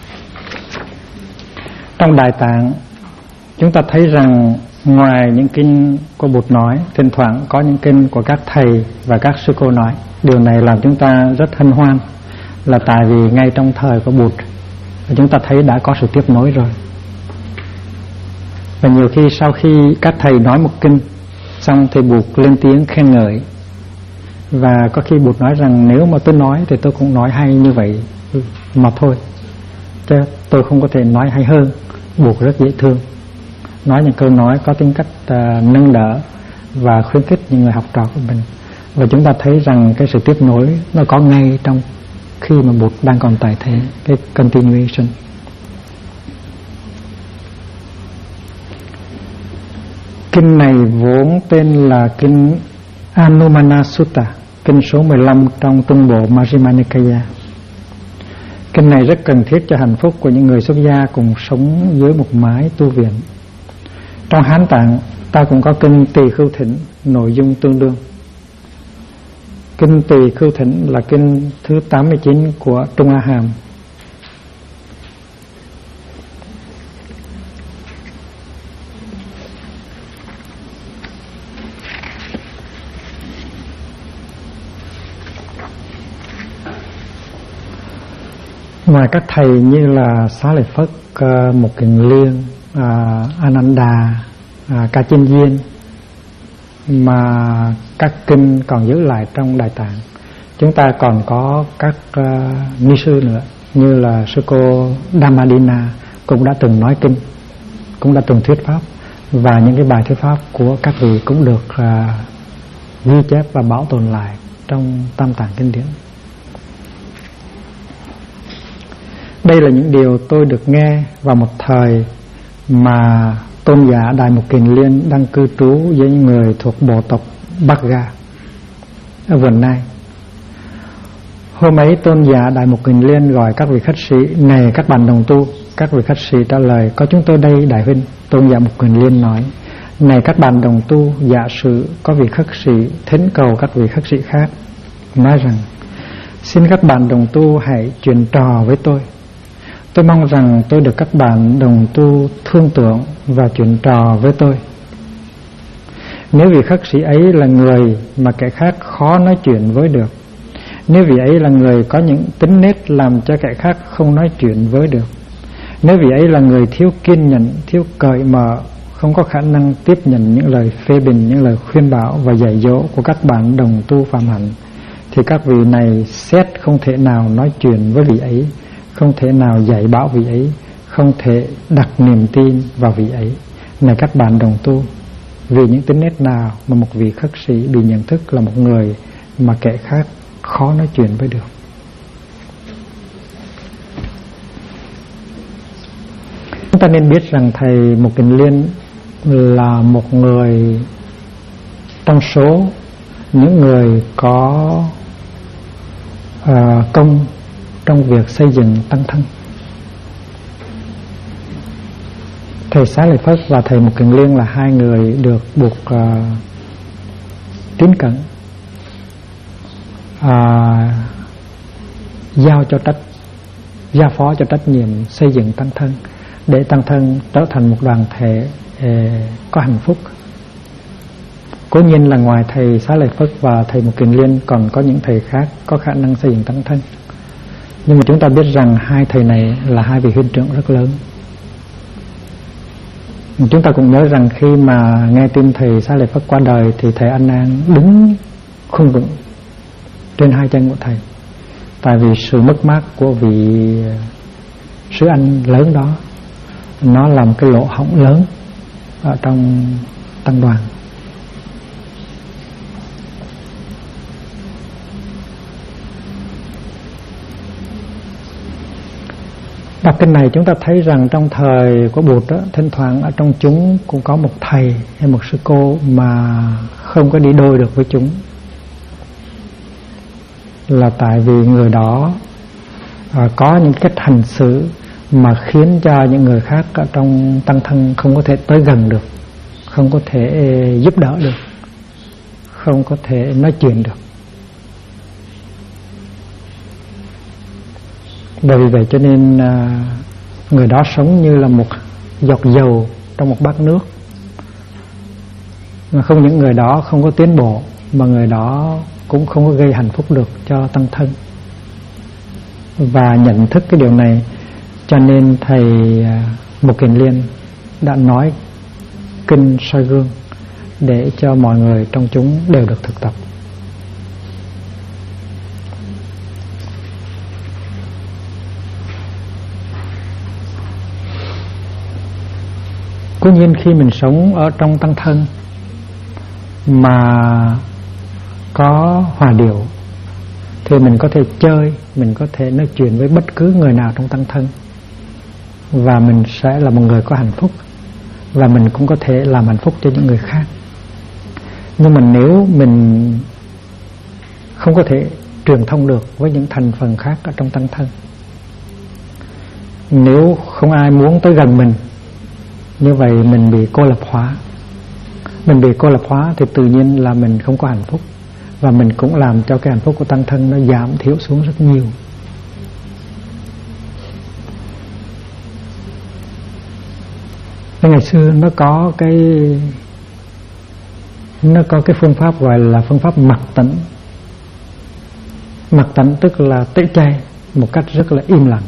Speaker 1: Trong Đại Tạng, chúng ta thấy rằng ngoài những kinh của Bụt nói, thỉnh thoảng có những kinh của các thầy và các sư cô nói. Điều này làm chúng ta rất hân hoan, là tại vì ngay trong thời của Bụt chúng ta thấy đã có sự tiếp nối rồi. Và nhiều khi sau khi các thầy nói một kinh xong thì Bụt lên tiếng khen ngợi. Và có khi Bụt nói rằng nếu mà tôi nói thì tôi cũng nói hay như vậy mà thôi, chứ tôi không có thể nói hay hơn. Bụt rất dễ thương. nói những câu nói có tính cách nâng đỡ và khuyến khích những người học trò của mình. Và chúng ta thấy rằng cái sự tiếp nối nó có ngay trong khi mà Bụt đang còn tại thế, cái continuation. Kinh này vốn tên là kinh Anumana Sutta, kinh số 15 trong Trung bộ Majjhima Nikaya. Kinh này rất cần thiết cho hạnh phúc của những người xuất gia cùng sống dưới một mái tu viện. Trong Hán Tạng ta cũng có kinh Tỳ Khưu Thỉnh, nội dung tương đương. Kinh Tỳ Khưu Thỉnh là kinh thứ 89 của Trung A Hàm. Ngoài các thầy như là Xá Lợi Phất, Một Kiền Liên, Ananda, Ca Chiên Viên, mà các kinh còn giữ lại trong Đại Tạng, chúng ta còn có các ni sư nữa, như là sư cô Dhammadina cũng đã từng nói kinh, cũng đã từng thuyết pháp, và những cái bài thuyết pháp của các vị cũng được ghi chép và bảo tồn lại trong Tam Tạng kinh điển. Đây là những điều tôi được nghe vào một thời mà tôn giả Đại Mục Kiền Liên đang cư trú với những người thuộc bộ tộc Bagha ở vườn Nai. Hôm ấy tôn giả Đại Mục Kiền Liên gọi các vị khách sĩ: "Này các bạn đồng tu." Các vị khách sĩ trả lời: "Có chúng tôi đây đại huynh." Tôn giả Mục Kiền Liên nói: "Này các bạn đồng tu, giả sử có vị khách sĩ thỉnh cầu các vị khách sĩ khác, nói rằng: Xin các bạn đồng tu hãy chuyện trò với tôi. Tôi mong rằng tôi được các bạn đồng tu thương tưởng và chuyện trò với tôi. Nếu vị khất sĩ ấy là người mà kẻ khác khó nói chuyện với được, nếu vị ấy là người có những tính nết làm cho kẻ khác không nói chuyện với được, nếu vị ấy là người thiếu kiên nhẫn, thiếu cởi mở, không có khả năng tiếp nhận những lời phê bình, những lời khuyên bảo và dạy dỗ của các bạn đồng tu phạm hạnh, thì các vị này xét không thể nào nói chuyện với vị ấy, không thể nào dạy bảo vị ấy, không thể đặt niềm tin vào vị ấy. Này các bạn đồng tu, vì những tính nết nào mà một vị khất sĩ bị nhận thức là một người mà kẻ khác khó nói chuyện với được? Chúng ta nên biết rằng Thầy Mục Kiền Liên là một người trong số những người có công trong việc xây dựng tăng thân. Thầy Xá Lợi Phất và Thầy Mục Kiền Liên là hai người được buộc tín cẩn, giao phó cho trách nhiệm xây dựng tăng thân, để tăng thân trở thành một đoàn thể có hạnh phúc. Cố nhiên là ngoài Thầy Xá Lợi Phất và Thầy Mục Kiền Liên còn có những thầy khác có khả năng xây dựng tăng thân, nhưng mà chúng ta biết rằng hai thầy này là hai vị huynh trưởng rất lớn. Chúng ta cũng nhớ rằng khi mà nghe tin Thầy Xá Lợi Phất qua đời thì Thầy A Nan đứng không vững trên hai chân của Thầy, tại vì sự mất mát của vị sứ anh lớn đó nó làm cái lỗ hổng lớn ở trong tăng đoàn. Đọc kinh này chúng ta thấy rằng trong thời của Bụt đó, thỉnh thoảng ở trong chúng cũng có một thầy hay một sư cô mà không có đi đôi được với chúng, là tại vì người đó có những cách hành xử mà khiến cho những người khác ở trong tăng thân không có thể tới gần được, không có thể giúp đỡ được, không có thể nói chuyện được. Bởi vì vậy cho nên người đó sống như là một giọt dầu trong một bát nước. Mà không những người đó không có tiến bộ, mà người đó cũng không có gây hạnh phúc được cho tăng thân. Và nhận thức cái điều này, cho nên Thầy Mục Kiền Liên đã nói kinh soi gương để cho mọi người trong chúng đều được thực tập. Cố nhiên khi mình sống ở trong tăng thân mà có hòa điệu thì mình có thể chơi, mình có thể nói chuyện với bất cứ người nào trong tăng thân, và mình sẽ là một người có hạnh phúc, và mình cũng có thể làm hạnh phúc cho những người khác. Nhưng mà nếu mình không có thể truyền thông được với những thành phần khác ở trong tăng thân, nếu không ai muốn tới gần mình, như vậy mình bị cô lập hóa. Mình bị cô lập hóa thì tự nhiên là mình không có hạnh phúc, và mình cũng làm cho cái hạnh phúc của tăng thân nó giảm thiểu xuống rất nhiều. Ngày xưa nó có cái phương pháp gọi là phương pháp mặc tĩnh. Mặc tĩnh tức là tĩnh chay một cách rất là im lặng.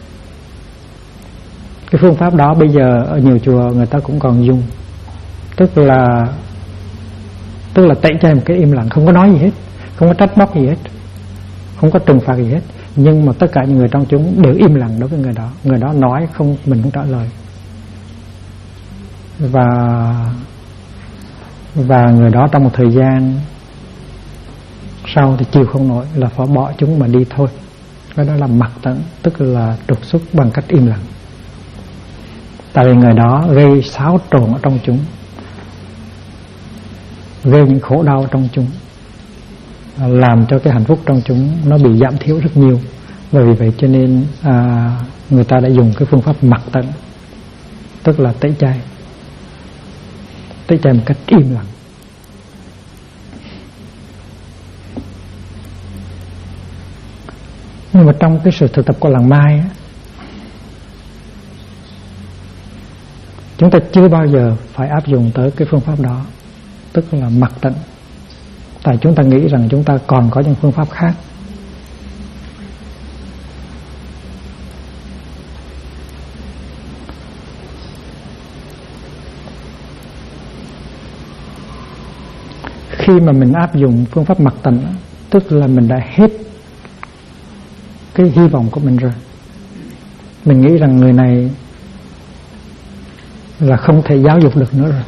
Speaker 1: Cái phương pháp đó bây giờ ở nhiều chùa người ta cũng còn dùng. Tức là tĩnh chay một cái im lặng, không có nói gì hết, không có trách móc gì hết, không có trừng phạt gì hết, nhưng mà tất cả những người trong chúng đều im lặng đối với người đó. Người đó nói không, mình không trả lời. Và người đó trong một thời gian sau thì chịu không nổi là phải bỏ chúng mà đi thôi. Cái đó là mặc tĩnh, tức là trục xuất bằng cách im lặng. Tại vì người đó gây xáo trộn ở trong chúng, gây những khổ đau trong chúng, làm cho cái hạnh phúc trong chúng nó bị giảm thiểu rất nhiều. Và vì vậy cho nên người ta đã dùng cái phương pháp mặc tĩnh, tức là tẩy chay một cách im lặng. Nhưng mà trong cái sự thực tập của làng Mai á, chúng ta chưa bao giờ phải áp dụng tới cái phương pháp đó, tức là mặc tĩnh. Tại chúng ta nghĩ rằng chúng ta còn có những phương pháp khác. Khi mà mình áp dụng phương pháp mặc tĩnh, tức là mình đã hết cái hy vọng của mình rồi. Mình nghĩ rằng người này là không thể giáo dục được nữa rồi.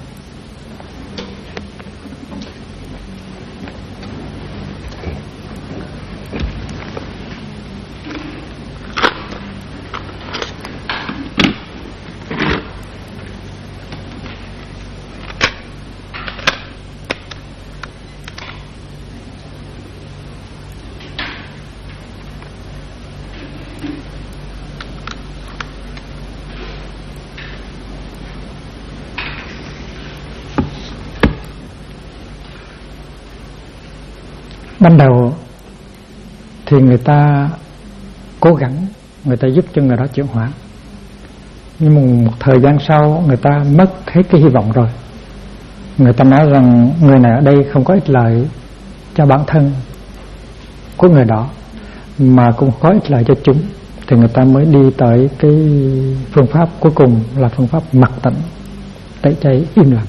Speaker 1: Ban đầu thì người ta cố gắng, người ta giúp cho người đó chuyển hóa. Nhưng một thời gian sau người ta mất hết cái hy vọng rồi. Người ta nói rằng người này ở đây không có ích lợi cho bản thân của người đó, mà cũng có ích lợi cho chúng. Thì người ta mới đi tới cái phương pháp cuối cùng là phương pháp mặc tĩnh, tẩy chay im lặng.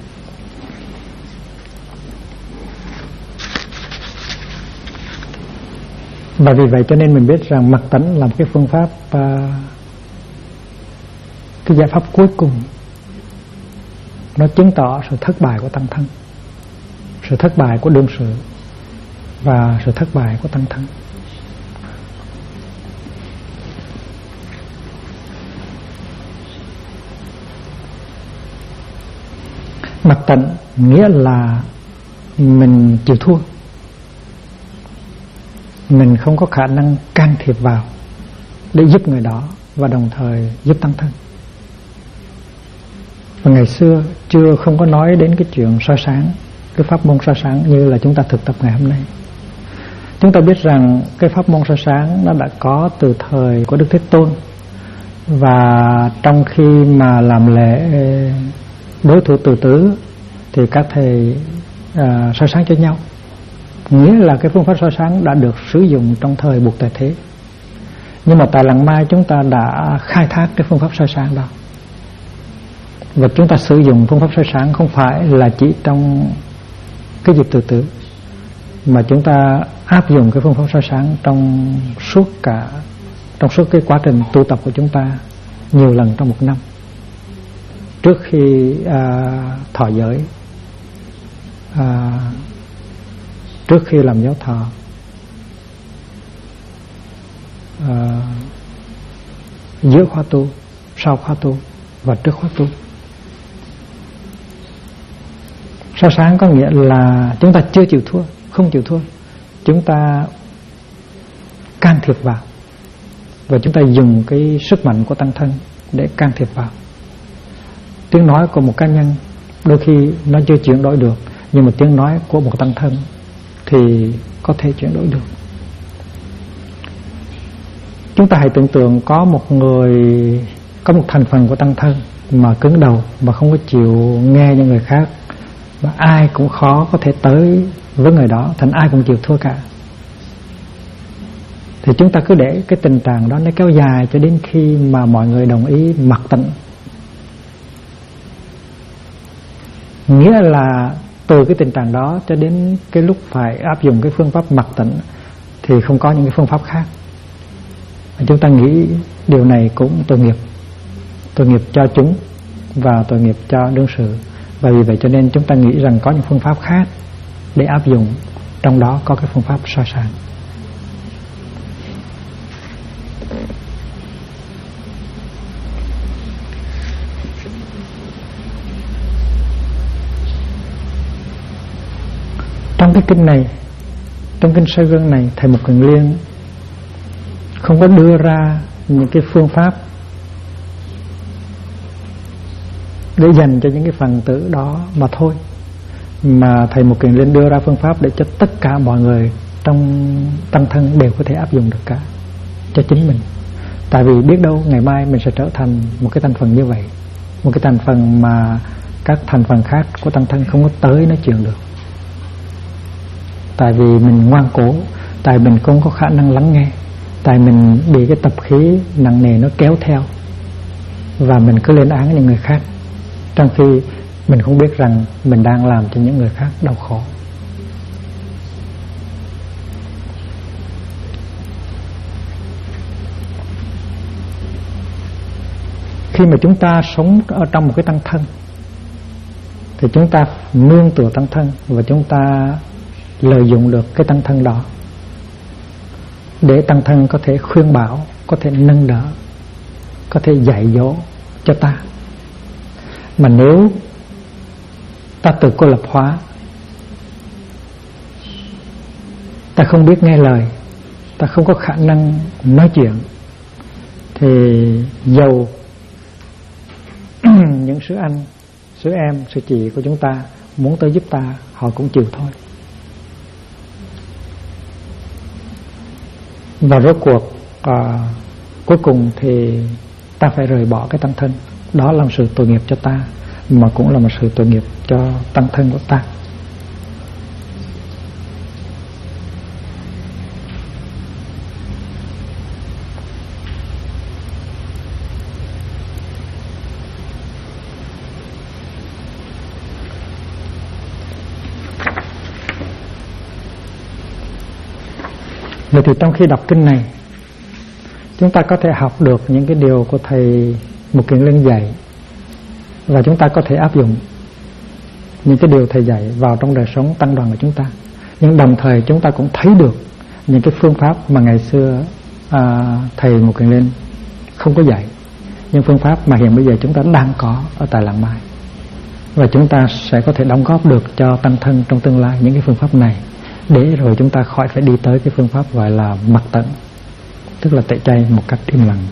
Speaker 1: Và vì vậy cho nên mình biết rằng mặc tĩnh là một cái phương pháp, cái giải pháp cuối cùng. Nó chứng tỏ sự thất bại của tăng thân, sự thất bại của đương sự và sự thất bại của tăng thân. Mặc tĩnh nghĩa là mình chịu thua, mình không có khả năng can thiệp vào để giúp người đó và đồng thời giúp tăng thân. Và ngày xưa không có nói đến cái chuyện soi sáng, cái pháp môn soi sáng như là chúng ta thực tập ngày hôm nay. Chúng ta biết rằng cái pháp môn soi sáng nó đã có từ thời của Đức Thế Tôn, và trong khi mà làm lễ đối thủ từ tứ thì các thầy soi sáng cho nhau. Nghĩa là cái phương pháp soi sáng đã được sử dụng trong thời Bụt Tại Thế. Nhưng mà tại làng Mai chúng ta đã khai thác cái phương pháp soi sáng đó. Và chúng ta sử dụng phương pháp soi sáng không phải là chỉ trong cái dịp từ tử, mà chúng ta áp dụng cái phương pháp soi sáng trong suốt cái quá trình tu tập của chúng ta nhiều lần trong một năm. trước khi thọ giới, trước khi làm giáo thọ, giữa khóa tu, sau khóa tu và trước khóa tu. Soi sáng có nghĩa là chúng ta chưa chịu thua, không chịu thua. Chúng ta can thiệp vào, và chúng ta dùng cái sức mạnh của tăng thân để can thiệp vào. Tiếng nói của một cá nhân đôi khi nó chưa chuyển đổi được, nhưng mà tiếng nói của một tăng thân thì có thể chuyển đổi được. Chúng ta hãy tưởng tượng có một thành phần của tăng thân mà cứng đầu, mà không có chịu nghe những người khác, và ai cũng khó có thể tới với người đó, thành ai cũng chịu thua cả. Thì chúng ta cứ để cái tình trạng đó nó kéo dài cho đến khi mà mọi người đồng ý mặc tịnh. Nghĩa là từ cái tình trạng đó cho đến cái lúc phải áp dụng cái phương pháp mặc tịnh thì không có những cái phương pháp khác. Chúng ta nghĩ điều này cũng tội nghiệp cho chúng và tội nghiệp cho đương sự. Và vì vậy cho nên chúng ta nghĩ rằng có những phương pháp khác để áp dụng, trong đó có cái phương pháp soi sáng. Trong cái kinh này, trong kinh Soi Gương này, Thầy Mục Kiền Liên không có đưa ra những cái phương pháp để dành cho những cái phần tử đó mà thôi, mà Thầy Mục Kiền Liên đưa ra phương pháp để cho tất cả mọi người trong tăng thân đều có thể áp dụng được cả cho chính mình. Tại vì biết đâu ngày mai mình sẽ trở thành một cái thành phần như vậy, một cái thành phần mà các thành phần khác của tăng thân không có tới nói chuyện được. Tại vì mình ngoan cố, tại mình không có khả năng lắng nghe, tại mình bị cái tập khí nặng nề nó kéo theo, và mình cứ lên án những người khác, trong khi mình không biết rằng mình đang làm cho những người khác đau khổ. Khi mà chúng ta sống ở trong một cái tăng thân thì chúng ta nương tựa tăng thân, và chúng ta lợi dụng được cái tăng thân đó để tăng thân có thể khuyên bảo, có thể nâng đỡ, có thể dạy dỗ cho ta. Mà nếu ta tự cô lập hóa, ta không biết nghe lời, ta không có khả năng nói chuyện, thì dầu những sư anh, sư em, sư chị của chúng ta muốn tới giúp ta, họ cũng chịu thôi. Và rốt cuộc cuối cùng thì ta phải rời bỏ cái tăng thân. Đó là một sự tội nghiệp cho ta, mà cũng là một sự tội nghiệp cho tăng thân của ta. Vậy thì trong khi đọc kinh này, chúng ta có thể học được những cái điều của Thầy Mục Kiền Liên dạy, và chúng ta có thể áp dụng những cái điều Thầy dạy vào trong đời sống tăng đoàn của chúng ta. Nhưng đồng thời chúng ta cũng thấy được những cái phương pháp mà ngày xưa Thầy Mục Kiền Liên không có dạy, những phương pháp mà hiện bây giờ chúng ta đang có ở tại Làng Mai, và chúng ta sẽ có thể đóng góp được cho tăng thân trong tương lai những cái phương pháp này, để rồi chúng ta khỏi phải đi tới cái phương pháp gọi là mặc tận, tức là tẩy chay một cách im lặng.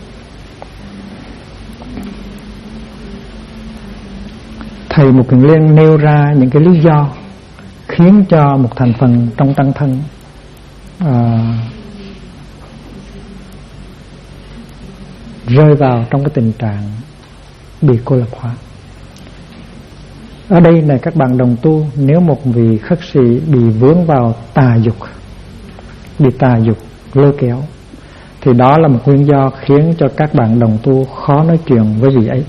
Speaker 1: Thầy Mục Kiền Liên nêu ra những cái lý do khiến cho một thành phần trong tăng thân rơi vào trong cái tình trạng bị cô lập hóa. Ở đây này các bạn đồng tu, nếu một vị khất sĩ bị vướng vào tà dục, bị tà dục lôi kéo, thì đó là một nguyên do khiến cho các bạn đồng tu khó nói chuyện với vị ấy.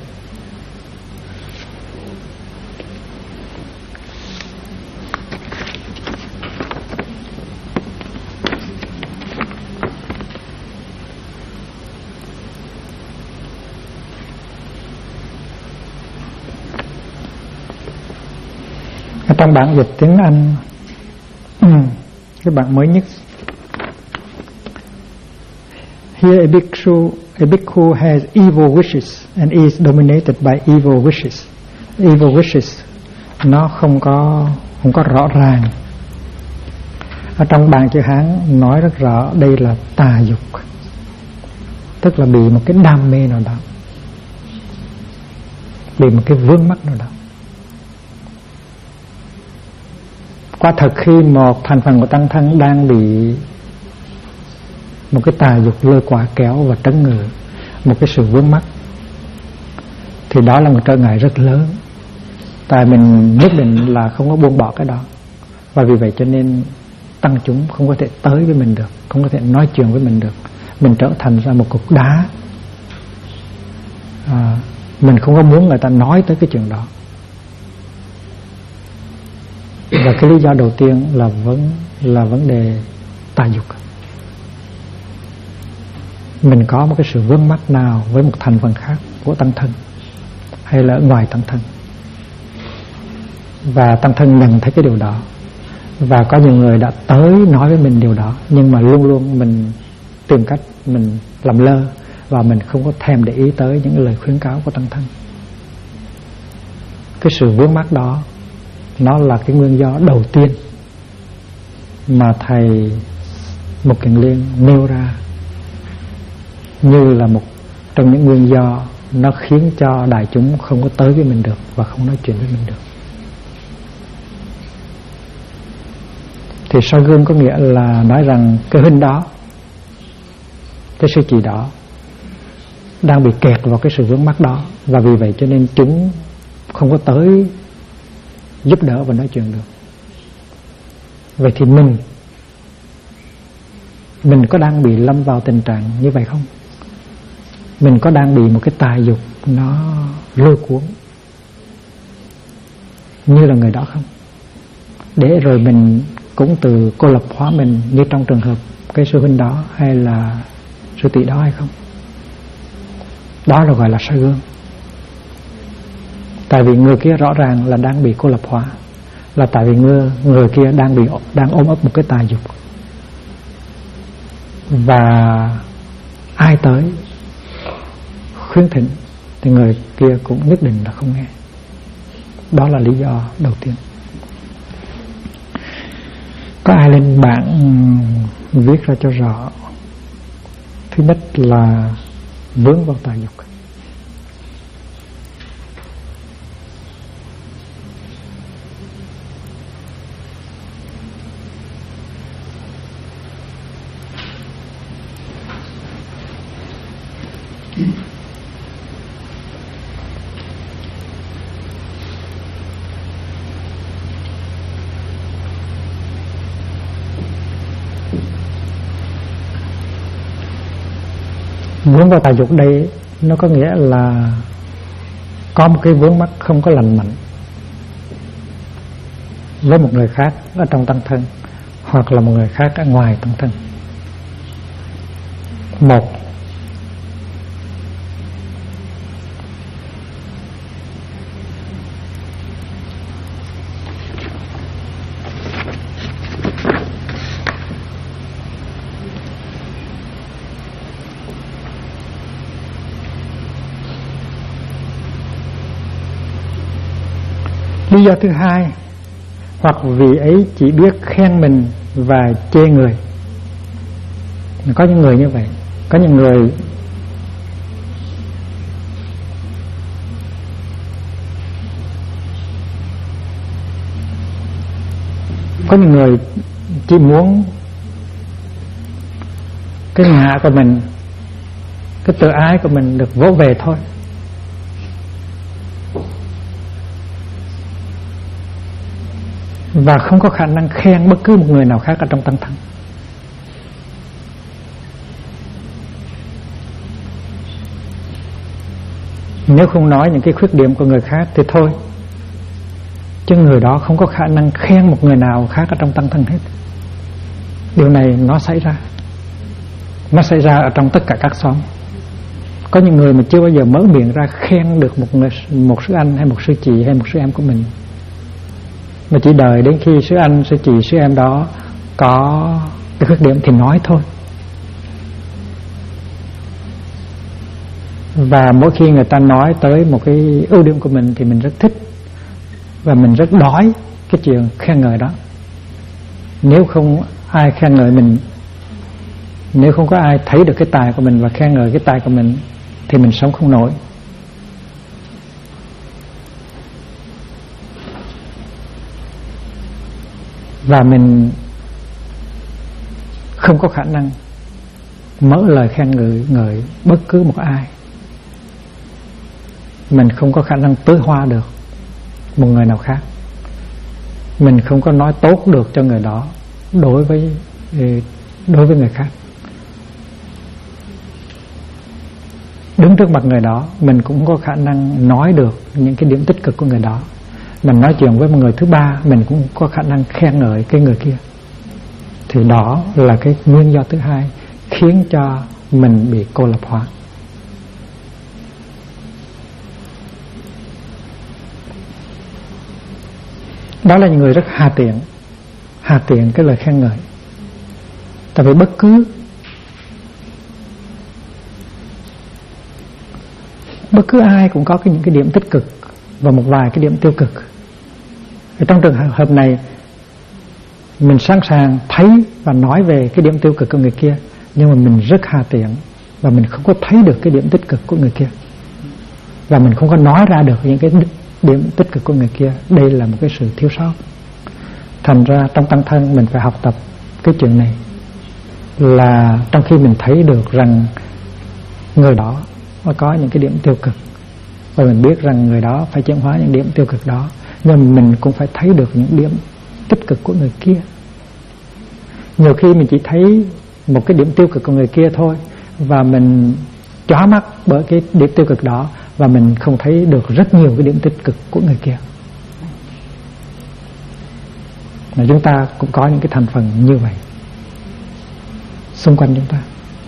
Speaker 1: Trong bản dịch tiếng Anh cái bản mới nhất, here a bhikkhu has evil wishes and is dominated by evil wishes. Evil wishes nó không có rõ ràng. Ở trong bản chữ Hán nói rất rõ đây là tà dục, tức là bị một cái đam mê nào đó, bị một cái vướng mắc nào đó. Quả thật khi một thành phần của tăng thân đang bị một cái tà dục lôi quả kéo và trấn ngự, một cái sự vướng mắc, thì đó là một trở ngại rất lớn. Tại mình nhất định là không có buông bỏ cái đó, và vì vậy cho nên tăng chúng không có thể tới với mình được, không có thể nói chuyện với mình được. Mình trở thành ra một cục đá. Mình không có muốn người ta nói tới cái chuyện đó. Và cái lý do đầu tiên là vấn đề tà dục. Mình có một cái sự vướng mắc nào với một thành phần khác của tăng thân hay là ngoài tăng thân, và tăng thân nhận thấy cái điều đó, và có nhiều người đã tới nói với mình điều đó, nhưng mà luôn luôn mình tìm cách mình làm lơ, và mình không có thèm để ý tới những lời khuyến cáo của tăng thân. Cái sự vướng mắc đó nó là cái nguyên do đầu tiên mà thầy Mục Kiền Liên nêu ra như là một trong những nguyên do nó khiến cho đại chúng không có tới với mình được và không nói chuyện với mình được. Thì soi gương có nghĩa là nói rằng cái huynh đó, cái sư chị đó đang bị kẹt vào cái sự vướng mắc đó, và vì vậy cho nên chúng không có tới giúp đỡ và nói chuyện được. Vậy thì mình có đang bị lâm vào tình trạng như vậy không? Mình có đang bị một cái tà dục nó lôi cuốn như là người đó không? Để rồi mình cũng từ cô lập hóa mình như trong trường hợp cái sư huynh đó hay là sư tỷ đó hay không? Đó là gọi là soi gương. Tại vì người kia rõ ràng là đang bị cô lập hóa, là tại vì người kia đang ôm ấp một cái tà dục, và ai tới khuyến thỉnh thì người kia cũng nhất định là không nghe. Đó là lý do đầu tiên. Có ai lên bảng viết ra cho rõ? Thứ nhất là vướng vào tà dục. Vướng vào tà dục đây nó có nghĩa là có một cái vướng mắc không có lành mạnh với một người khác ở trong tăng thân, hoặc là một người khác ở ngoài tăng thân. Một, lý do thứ hai, hoặc vì ấy chỉ biết khen mình và chê người. Có những người như vậy. Có những người chỉ muốn cái ngã của mình, cái tự ái của mình được vỗ về thôi, và không có khả năng khen bất cứ một người nào khác ở trong tăng thân. Nếu không nói những cái khuyết điểm của người khác thì thôi, chứ người đó không có khả năng khen một người nào khác ở trong tăng thân hết. Điều này nó xảy ra ở trong tất cả các xóm. Có những người mà chưa bao giờ mở miệng ra khen được một sư anh hay một sư chị hay một sư em của mình, mà chỉ đợi đến khi sư anh, sư chị, sư em đó có cái khuyết điểm thì nói thôi. Và mỗi khi người ta nói tới một cái ưu điểm của mình thì mình rất thích, và mình rất đói cái chuyện khen ngợi đó. Nếu không ai khen ngợi mình, nếu không có ai thấy được cái tài của mình và khen ngợi cái tài của mình, thì mình sống không nổi. Và mình không có khả năng mở lời khen ngợi bất cứ một ai. Mình không có khả năng tưới hoa được một người nào khác. Mình không có nói tốt được cho người đó đối với người khác. Đứng trước mặt người đó, mình cũng có khả năng nói được những cái điểm tích cực của người đó. Mình nói chuyện với một người thứ ba, mình cũng có khả năng khen ngợi cái người kia. Thì đó là cái nguyên do thứ hai khiến cho mình bị cô lập hóa. Đó là những người rất hà tiện cái lời khen ngợi. Tại vì bất cứ ai cũng có những cái điểm tích cực và một vài cái điểm tiêu cực. Trong trường hợp này, mình sẵn sàng thấy và nói về cái điểm tiêu cực của người kia, nhưng mà mình rất hà tiện và mình không có thấy được cái điểm tích cực của người kia, và mình không có nói ra được những cái điểm tích cực của người kia. Đây là một cái sự thiếu sót. Thành ra trong tăng thân mình phải học tập cái chuyện này, là trong khi mình thấy được rằng người đó có những cái điểm tiêu cực, và mình biết rằng người đó phải chuyển hóa những điểm tiêu cực đó, nhưng mình cũng phải thấy được những điểm tích cực của người kia. Nhiều khi mình chỉ thấy một cái điểm tiêu cực của người kia thôi, và mình chóa mắt bởi cái điểm tiêu cực đó, và mình không thấy được rất nhiều cái điểm tích cực của người kia. Mà chúng ta cũng có những cái thành phần như vậy xung quanh chúng ta.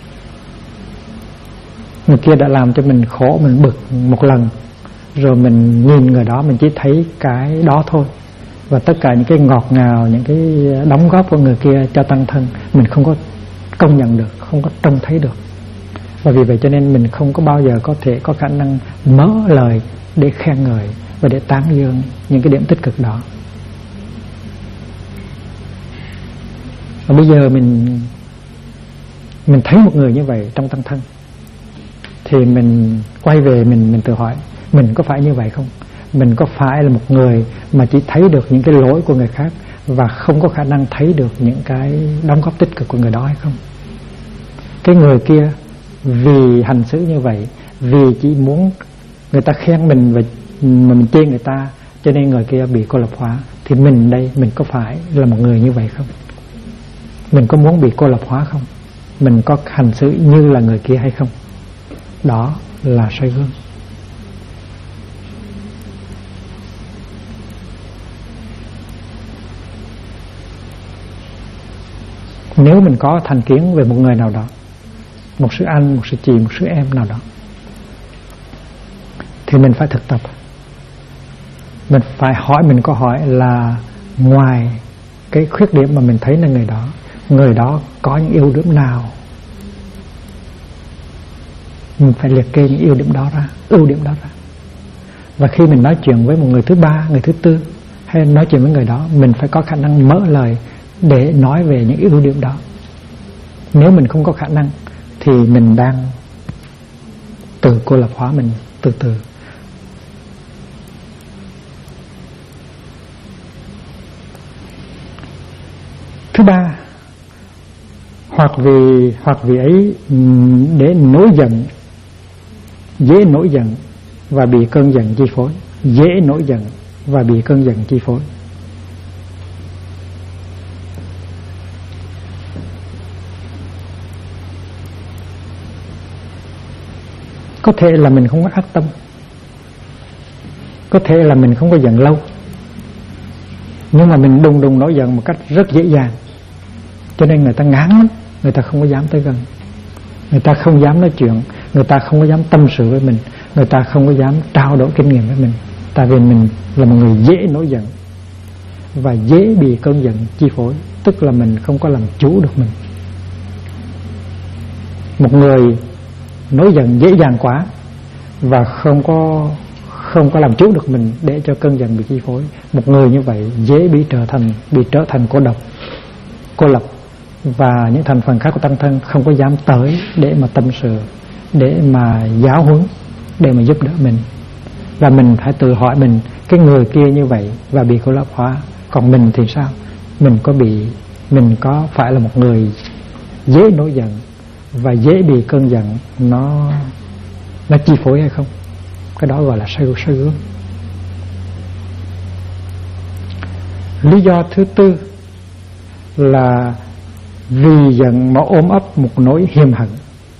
Speaker 1: Người kia đã làm cho mình khổ, mình bực một lần, rồi mình nhìn người đó mình chỉ thấy cái đó thôi, và tất cả những cái ngọt ngào, những cái đóng góp của người kia cho tăng thân mình không có công nhận được, không có trông thấy được. Và vì vậy cho nên mình không có bao giờ có thể có khả năng mở lời để khen ngợi và để tán dương những cái điểm tích cực đó. Và bây giờ mình thấy một người như vậy trong tăng thân, thì mình quay về mình tự hỏi, mình có phải như vậy không? Mình có phải là một người mà chỉ thấy được những cái lỗi của người khác và không có khả năng thấy được những cái đóng góp tích cực của người đó hay không? Cái người kia vì hành xử như vậy, vì chỉ muốn người ta khen mình và mình chê người ta, cho nên người kia bị cô lập hóa. Thì mình đây, mình có phải là một người như vậy không? Mình có muốn bị cô lập hóa không? Mình có hành xử như là người kia hay không? Đó là soi gương. Nếu mình có thành kiến về một người nào đó, một sư anh, một sư chị, một sư em nào đó, thì mình phải thực tập. Mình phải hỏi mình câu hỏi là ngoài cái khuyết điểm mà mình thấy là người đó có những ưu điểm nào? Mình phải liệt kê những ưu điểm đó ra. Và khi mình nói chuyện với một người thứ ba, người thứ tư, hay nói chuyện với người đó, mình phải có khả năng mở lời để nói về những ưu điểm đó. Nếu mình không có khả năng thì mình đang tự cô lập hóa mình từ từ. Thứ ba, hoặc vì ấy để nổi giận, dễ nổi giận và bị cơn giận chi phối. Dễ nổi giận và bị cơn giận chi phối. Có thể là mình không có ác tâm, có thể là mình không có giận lâu, nhưng mà mình đùng đùng nổi giận một cách rất dễ dàng, cho nên người ta ngán lắm, người ta không có dám tới gần, người ta không dám nói chuyện, người ta không có dám tâm sự với mình, người ta không có dám trao đổi kinh nghiệm với mình, tại vì mình là một người dễ nổi giận. và dễ bị cơn giận chi phối, tức là mình không có làm chủ được mình. Một người nổi giận dễ dàng quá và không có làm chủ được mình để cho cơn giận bị chi phối, một người như vậy dễ bị trở thành cô độc, cô lập, và những thành phần khác của tăng thân không có dám tới để mà tâm sự, để mà giáo huấn, để mà giúp đỡ mình. Và mình phải tự hỏi mình, cái người kia như vậy và bị cô lập hóa, còn mình thì sao? Mình có phải là một người dễ nổi giận và dễ bị cơn giận nó chi phối hay không? Cái đó gọi là soi gương. Lý do thứ tư là vì giận mà ôm ấp một nỗi hiềm hận.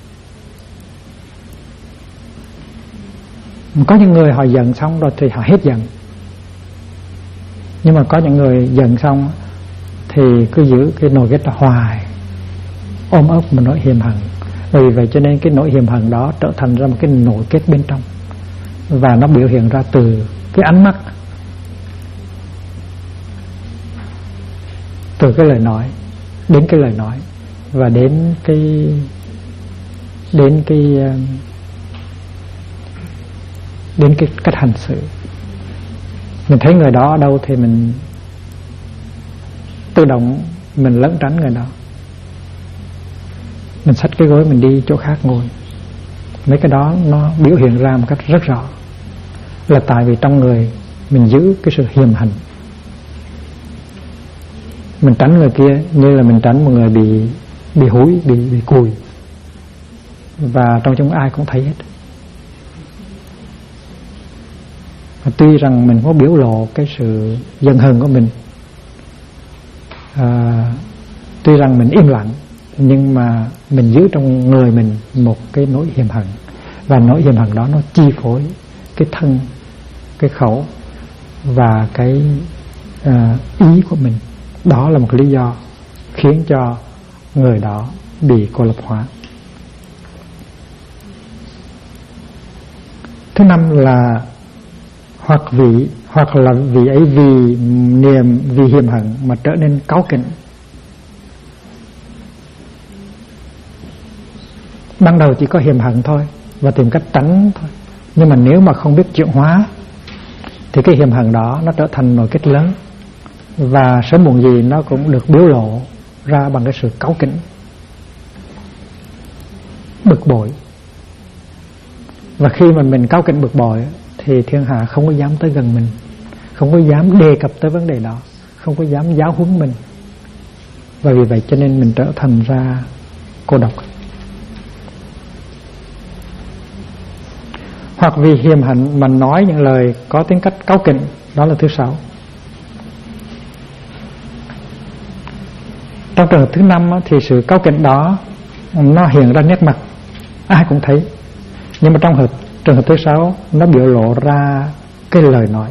Speaker 1: Có những người họ giận xong rồi thì họ hết giận, nhưng mà có những người giận xong thì cứ giữ cái nỗi ghét đó hoài, ôm ấp một nỗi hiềm hận. Vì vậy cho nên cái nỗi hiềm hận đó trở thành ra một cái nỗi kết bên trong, và nó biểu hiện ra từ cái ánh mắt, từ cái lời nói, đến cái lời nói, và đến cái cách hành xử. Mình thấy người đó ở đâu thì mình tự động mình lẩn tránh người đó, mình xách cái gối mình đi chỗ khác ngồi. Mấy cái đó nó biểu hiện ra một cách rất rõ, là tại vì trong người mình giữ cái sự hiềm hận. Mình tránh người kia như là mình tránh một người bị húi, bị cùi, và trong chúng ai cũng thấy hết. Và tuy rằng mình có biểu lộ cái sự giận hờn của mình, tuy rằng mình im lặng, nhưng mà mình giữ trong người mình một cái nỗi hiềm hận, và nỗi hiềm hận đó nó chi phối cái thân, cái khẩu và cái ý của mình. Đó là một lý do khiến cho người đó bị cô lập hóa. Thứ năm là hoặc là vị ấy vì hiềm hận mà trở nên cáu kỉnh. Ban đầu chỉ có hiềm hận thôi và tìm cách tránh thôi, nhưng mà nếu mà không biết chuyển hóa thì cái hiềm hận đó nó trở thành nỗi kết lớn, và sớm muộn gì nó cũng được biểu lộ ra bằng cái sự cáu kỉnh, bực bội. Và khi mà mình cáu kỉnh bực bội thì thiên hạ không có dám tới gần mình, không có dám đề cập tới vấn đề đó, không có dám giáo huấn mình, và vì vậy cho nên mình trở thành ra cô độc. Hoặc vì hiềm hận mà nói những lời có tính cách cáu kỉnh, đó là thứ sáu. Trong trường hợp thứ năm thì sự cáu kỉnh đó nó hiện ra nét mặt, ai cũng thấy. Nhưng mà trong trường hợp thứ sáu nó biểu lộ ra cái lời nói.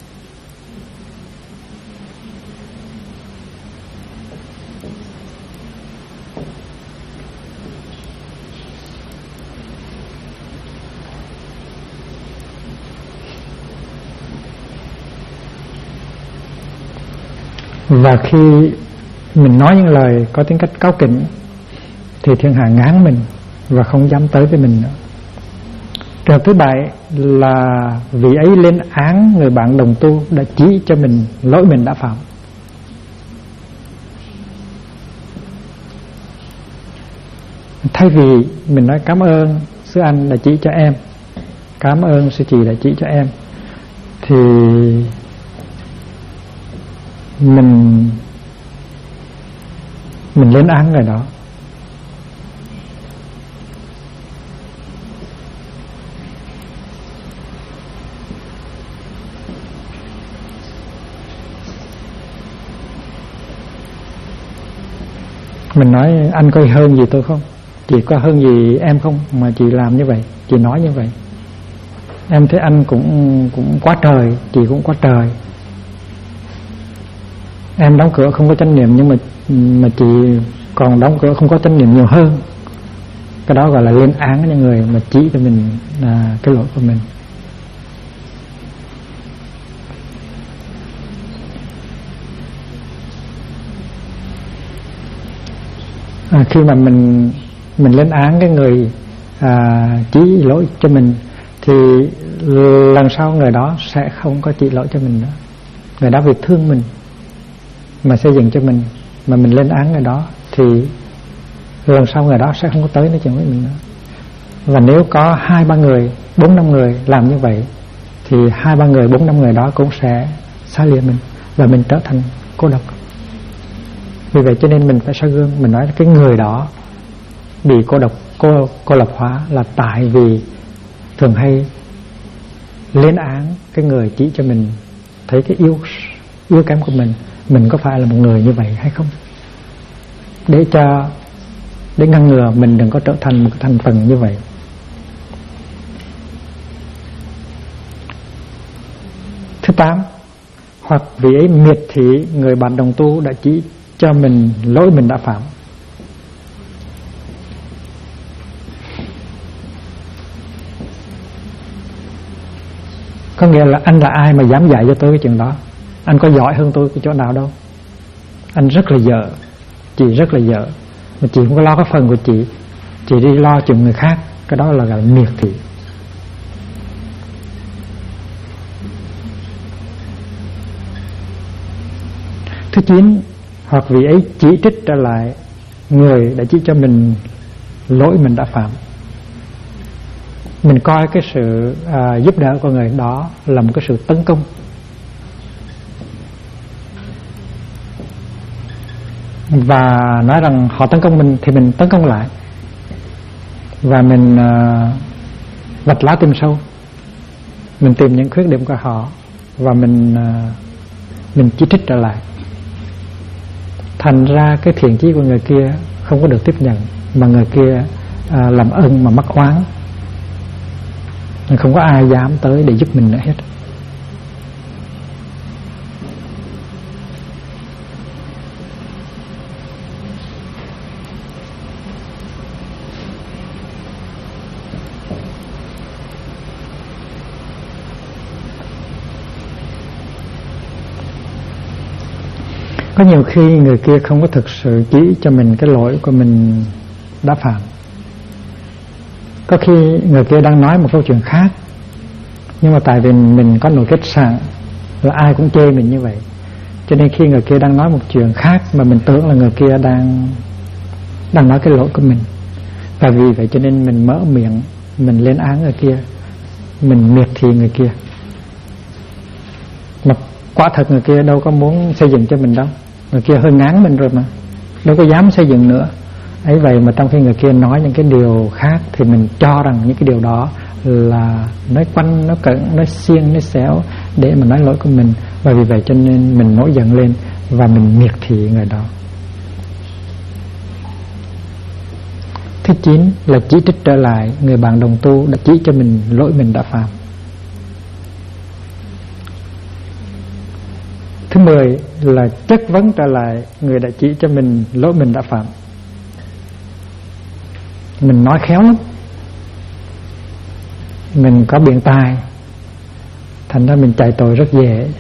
Speaker 1: Và khi mình nói những lời có tính cách cáu kỉnh thì thiên hạ ngán mình và không dám tới với mình nữa. Trường thứ bảy là vị ấy lên án người bạn đồng tu đã chỉ cho mình lỗi mình đã phạm. Thay vì mình nói cảm ơn sư anh đã chỉ cho em, cảm ơn sư chị đã chỉ cho em, thì mình lên án người đó. Mình nói anh có hơn gì tôi không, chị có hơn gì em không mà chị làm như vậy, chị nói như vậy. Em thấy anh cũng quá trời, chị cũng quá trời. Em đóng cửa không có chánh niệm, nhưng mà chị còn đóng cửa không có chánh niệm nhiều hơn. Cái đó gọi là lên án những người mà chỉ cho mình là cái lỗi của mình. Khi mà mình lên án cái người chỉ lỗi cho mình thì lần sau người đó sẽ không có chỉ lỗi cho mình nữa. Người đó vì thương mình mà xây dựng cho mình, mà mình lên án người đó thì lần sau người đó sẽ không có tới nói chuyện với mình nữa. Và nếu có 2-3 người, 4-5 người làm như vậy thì 2-3 người, 4-5 người đó cũng sẽ xa lìa mình và mình trở thành cô độc. Vì vậy cho nên mình phải soi gương. Mình nói là cái người đó bị cô độc, cô lập hóa là tại vì thường hay lên án cái người chỉ cho mình thấy cái yếu kém của mình. Mình có phải là một người như vậy hay không, để ngăn ngừa mình đừng có trở thành một thành phần như vậy. Thứ 8, hoặc vì ấy miệt thị người bạn đồng tu đã chỉ cho mình lỗi mình đã phạm. Có nghĩa là anh là ai mà dám dạy cho tôi cái chuyện đó? Anh có giỏi hơn tôi cái chỗ nào đâu. Anh rất là dở, chị rất là dở, mà chị không có lo cái phần của chị đi lo chuyện người khác. Cái đó là gọi là miệt thị. Thứ 9, hoặc vì ấy chỉ trích trở lại người đã chỉ cho mình lỗi mình đã phạm. Mình coi cái sự giúp đỡ của người đó là một cái sự tấn công. Và nói rằng họ tấn công mình thì mình tấn công lại. Và mình vạch lá tìm sâu. Mình tìm những khuyết điểm của họ và mình chỉ trích trở lại. Thành ra cái thiện chí của người kia không có được tiếp nhận, mà người kia làm ơn mà mắc oán. Không có ai dám tới để giúp mình nữa hết. Có nhiều khi người kia không có thực sự chỉ cho mình cái lỗi của mình đã phạm. Có khi người kia đang nói một câu chuyện khác, nhưng mà tại vì mình có nội kết sẵn là ai cũng chê mình như vậy, cho nên khi người kia đang nói một chuyện khác mà mình tưởng là người kia đang nói cái lỗi của mình. Và vì vậy cho nên mình mở miệng, mình lên án người kia, mình miệt thị người kia. Mà quả thật người kia đâu có muốn xây dựng cho mình đâu. Người kia hơi ngán mình rồi mà, đâu có dám xây dựng nữa. Ấy vậy mà trong khi người kia nói những cái điều khác thì mình cho rằng những cái điều đó là nói quanh, nói cẩn, nói xiên, nói xéo để mà nói lỗi của mình. Và vì vậy cho nên mình nổi giận lên và mình miệt thị người đó. Thứ 9 là chỉ trích trở lại người bạn đồng tu đã chỉ cho mình lỗi mình đã phạm. Thứ 10 là chất vấn trở lại người đã chỉ cho mình lỗi mình đã phạm. Mình nói khéo lắm, mình có biện tài, thành ra mình chạy tội rất dễ.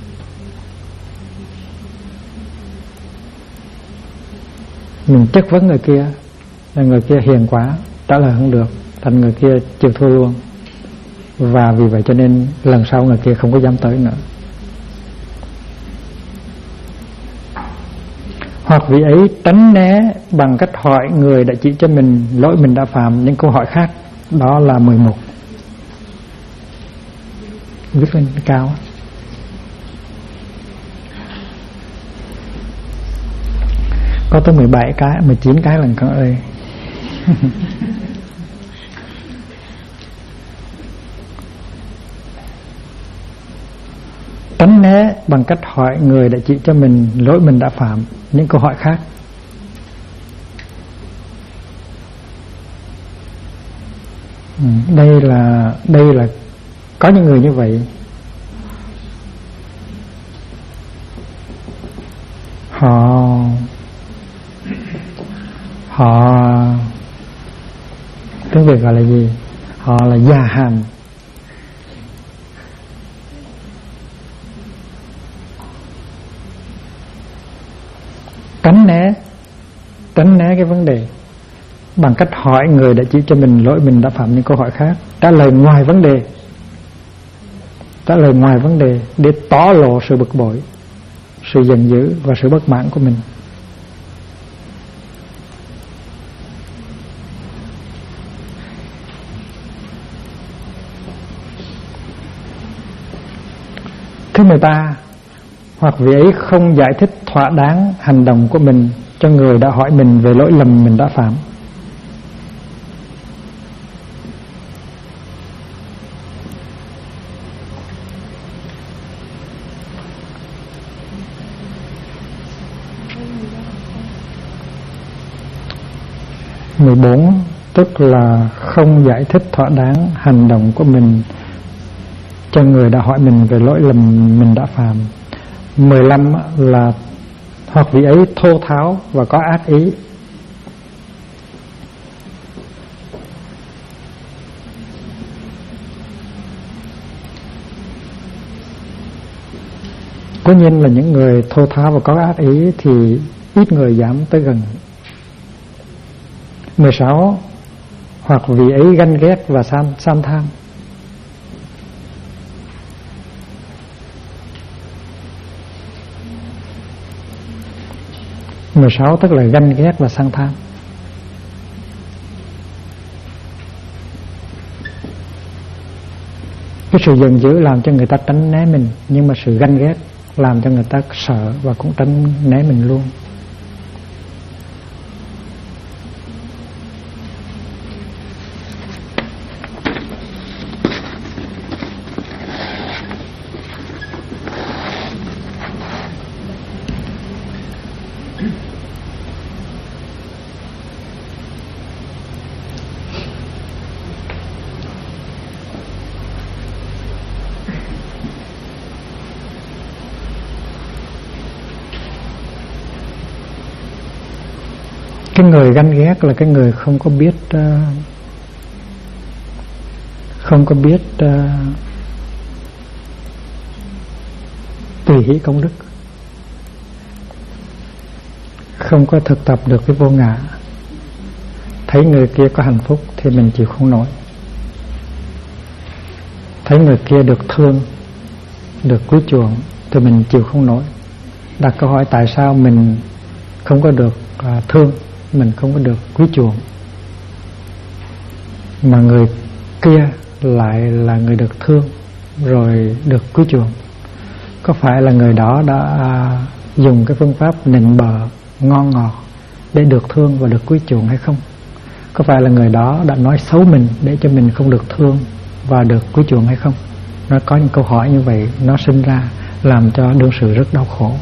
Speaker 1: Mình chất vấn người kia, là người kia hiền quá, trả lời không được, thành người kia chịu thua luôn. Và vì vậy cho nên lần sau người kia không có dám tới nữa. Hoặc vì ấy tránh né bằng cách hỏi người đã chỉ cho mình lỗi mình đã phạm những câu hỏi khác. Đó là 11. Viết lên cao. Có tới 17 cái, 19 cái lần con ơi. Tránh né bằng cách hỏi người đã chỉ cho mình lỗi mình đã phạm những câu hỏi khác. Đây là có những người như vậy. Họ tiếng Việt gọi là gì? Họ là già hàm. tránh né cái vấn đề bằng cách hỏi người đã chỉ cho mình lỗi mình đã phạm những câu hỏi khác, trả lời ngoài vấn đề, để tỏ lộ sự bực bội, sự giận dữ và sự bất mãn của mình. Thứ 13, hoặc vị ấy không giải thích thỏa đáng hành động của mình cho người đã hỏi mình về lỗi lầm mình đã phạm. (14) Tức là không giải thích thỏa đáng hành động của mình cho người đã hỏi mình về lỗi lầm mình đã phạm. 15 là hoặc vị ấy thô tháo và có ác ý. Cố nhiên là những người thô tháo và có ác ý thì ít người dám tới gần. 16 hoặc vị ấy ganh ghét và sam tham. (16) tức là ganh ghét và sang tham. Cái sự giận dữ làm cho người ta tránh né mình, nhưng mà sự ganh ghét làm cho người ta sợ và cũng tránh né mình luôn. Cái người ganh ghét là cái người không có biết tùy hỷ công đức, không có thực tập được cái vô ngã. Thấy người kia có hạnh phúc thì mình chịu không nổi, thấy người kia được thương, được quý chuộng thì mình chịu không nổi. Đặt câu hỏi tại sao mình không có được thương, mình không có được quý chuộng, mà người kia lại là người được thương rồi được quý chuộng? Có phải là người đó đã dùng cái phương pháp nịnh bợ ngon ngọt để được thương và được quý chuộng hay không? Có phải là người đó đã nói xấu mình để cho mình không được thương và được quý chuộng hay không? Nó có những câu hỏi như vậy, nó sinh ra làm cho đương sự rất đau khổ.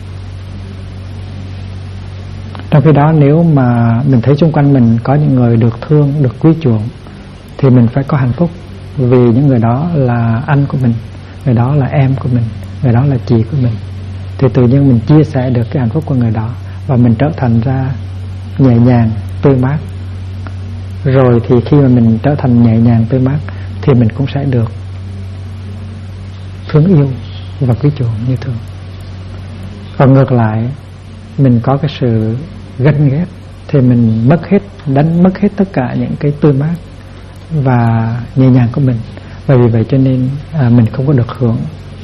Speaker 1: Trong khi đó nếu mà mình thấy xung quanh mình có những người được thương, được quý chuộng thì mình phải có hạnh phúc, vì những người đó là anh của mình, người đó là em của mình, người đó là chị của mình. Thì tự nhiên mình chia sẻ được cái hạnh phúc của người đó và mình trở thành ra nhẹ nhàng, tươi mát. Rồi thì khi mà mình trở thành nhẹ nhàng, tươi mát thì mình cũng sẽ được thương yêu và quý chuộng như thường. Còn ngược lại, mình có cái sự ganh ghét thì mình đánh mất hết tất cả những cái tươi mát và nhẹ nhàng của mình. Và vì vậy cho nên mình không có được hưởng.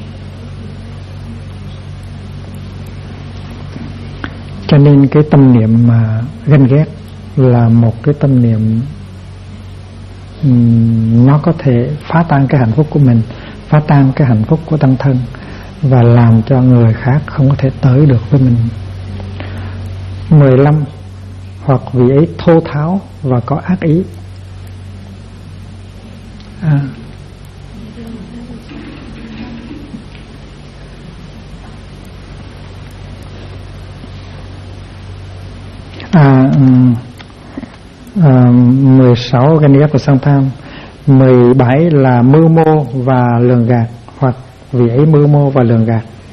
Speaker 1: Cho nên cái tâm niệm mà ganh ghét là một cái tâm niệm nó có thể phá tan cái hạnh phúc của mình, phá tan cái hạnh phúc của tăng thân và làm cho người khác không có thể tới được với mình. 15 hoặc vị ấy thô tháo và có ác ý. À, 16 ganh ghét và sang tham. 17 là mưu mô và lường gạt, hoặc vị ấy mưu mô và lường gạt.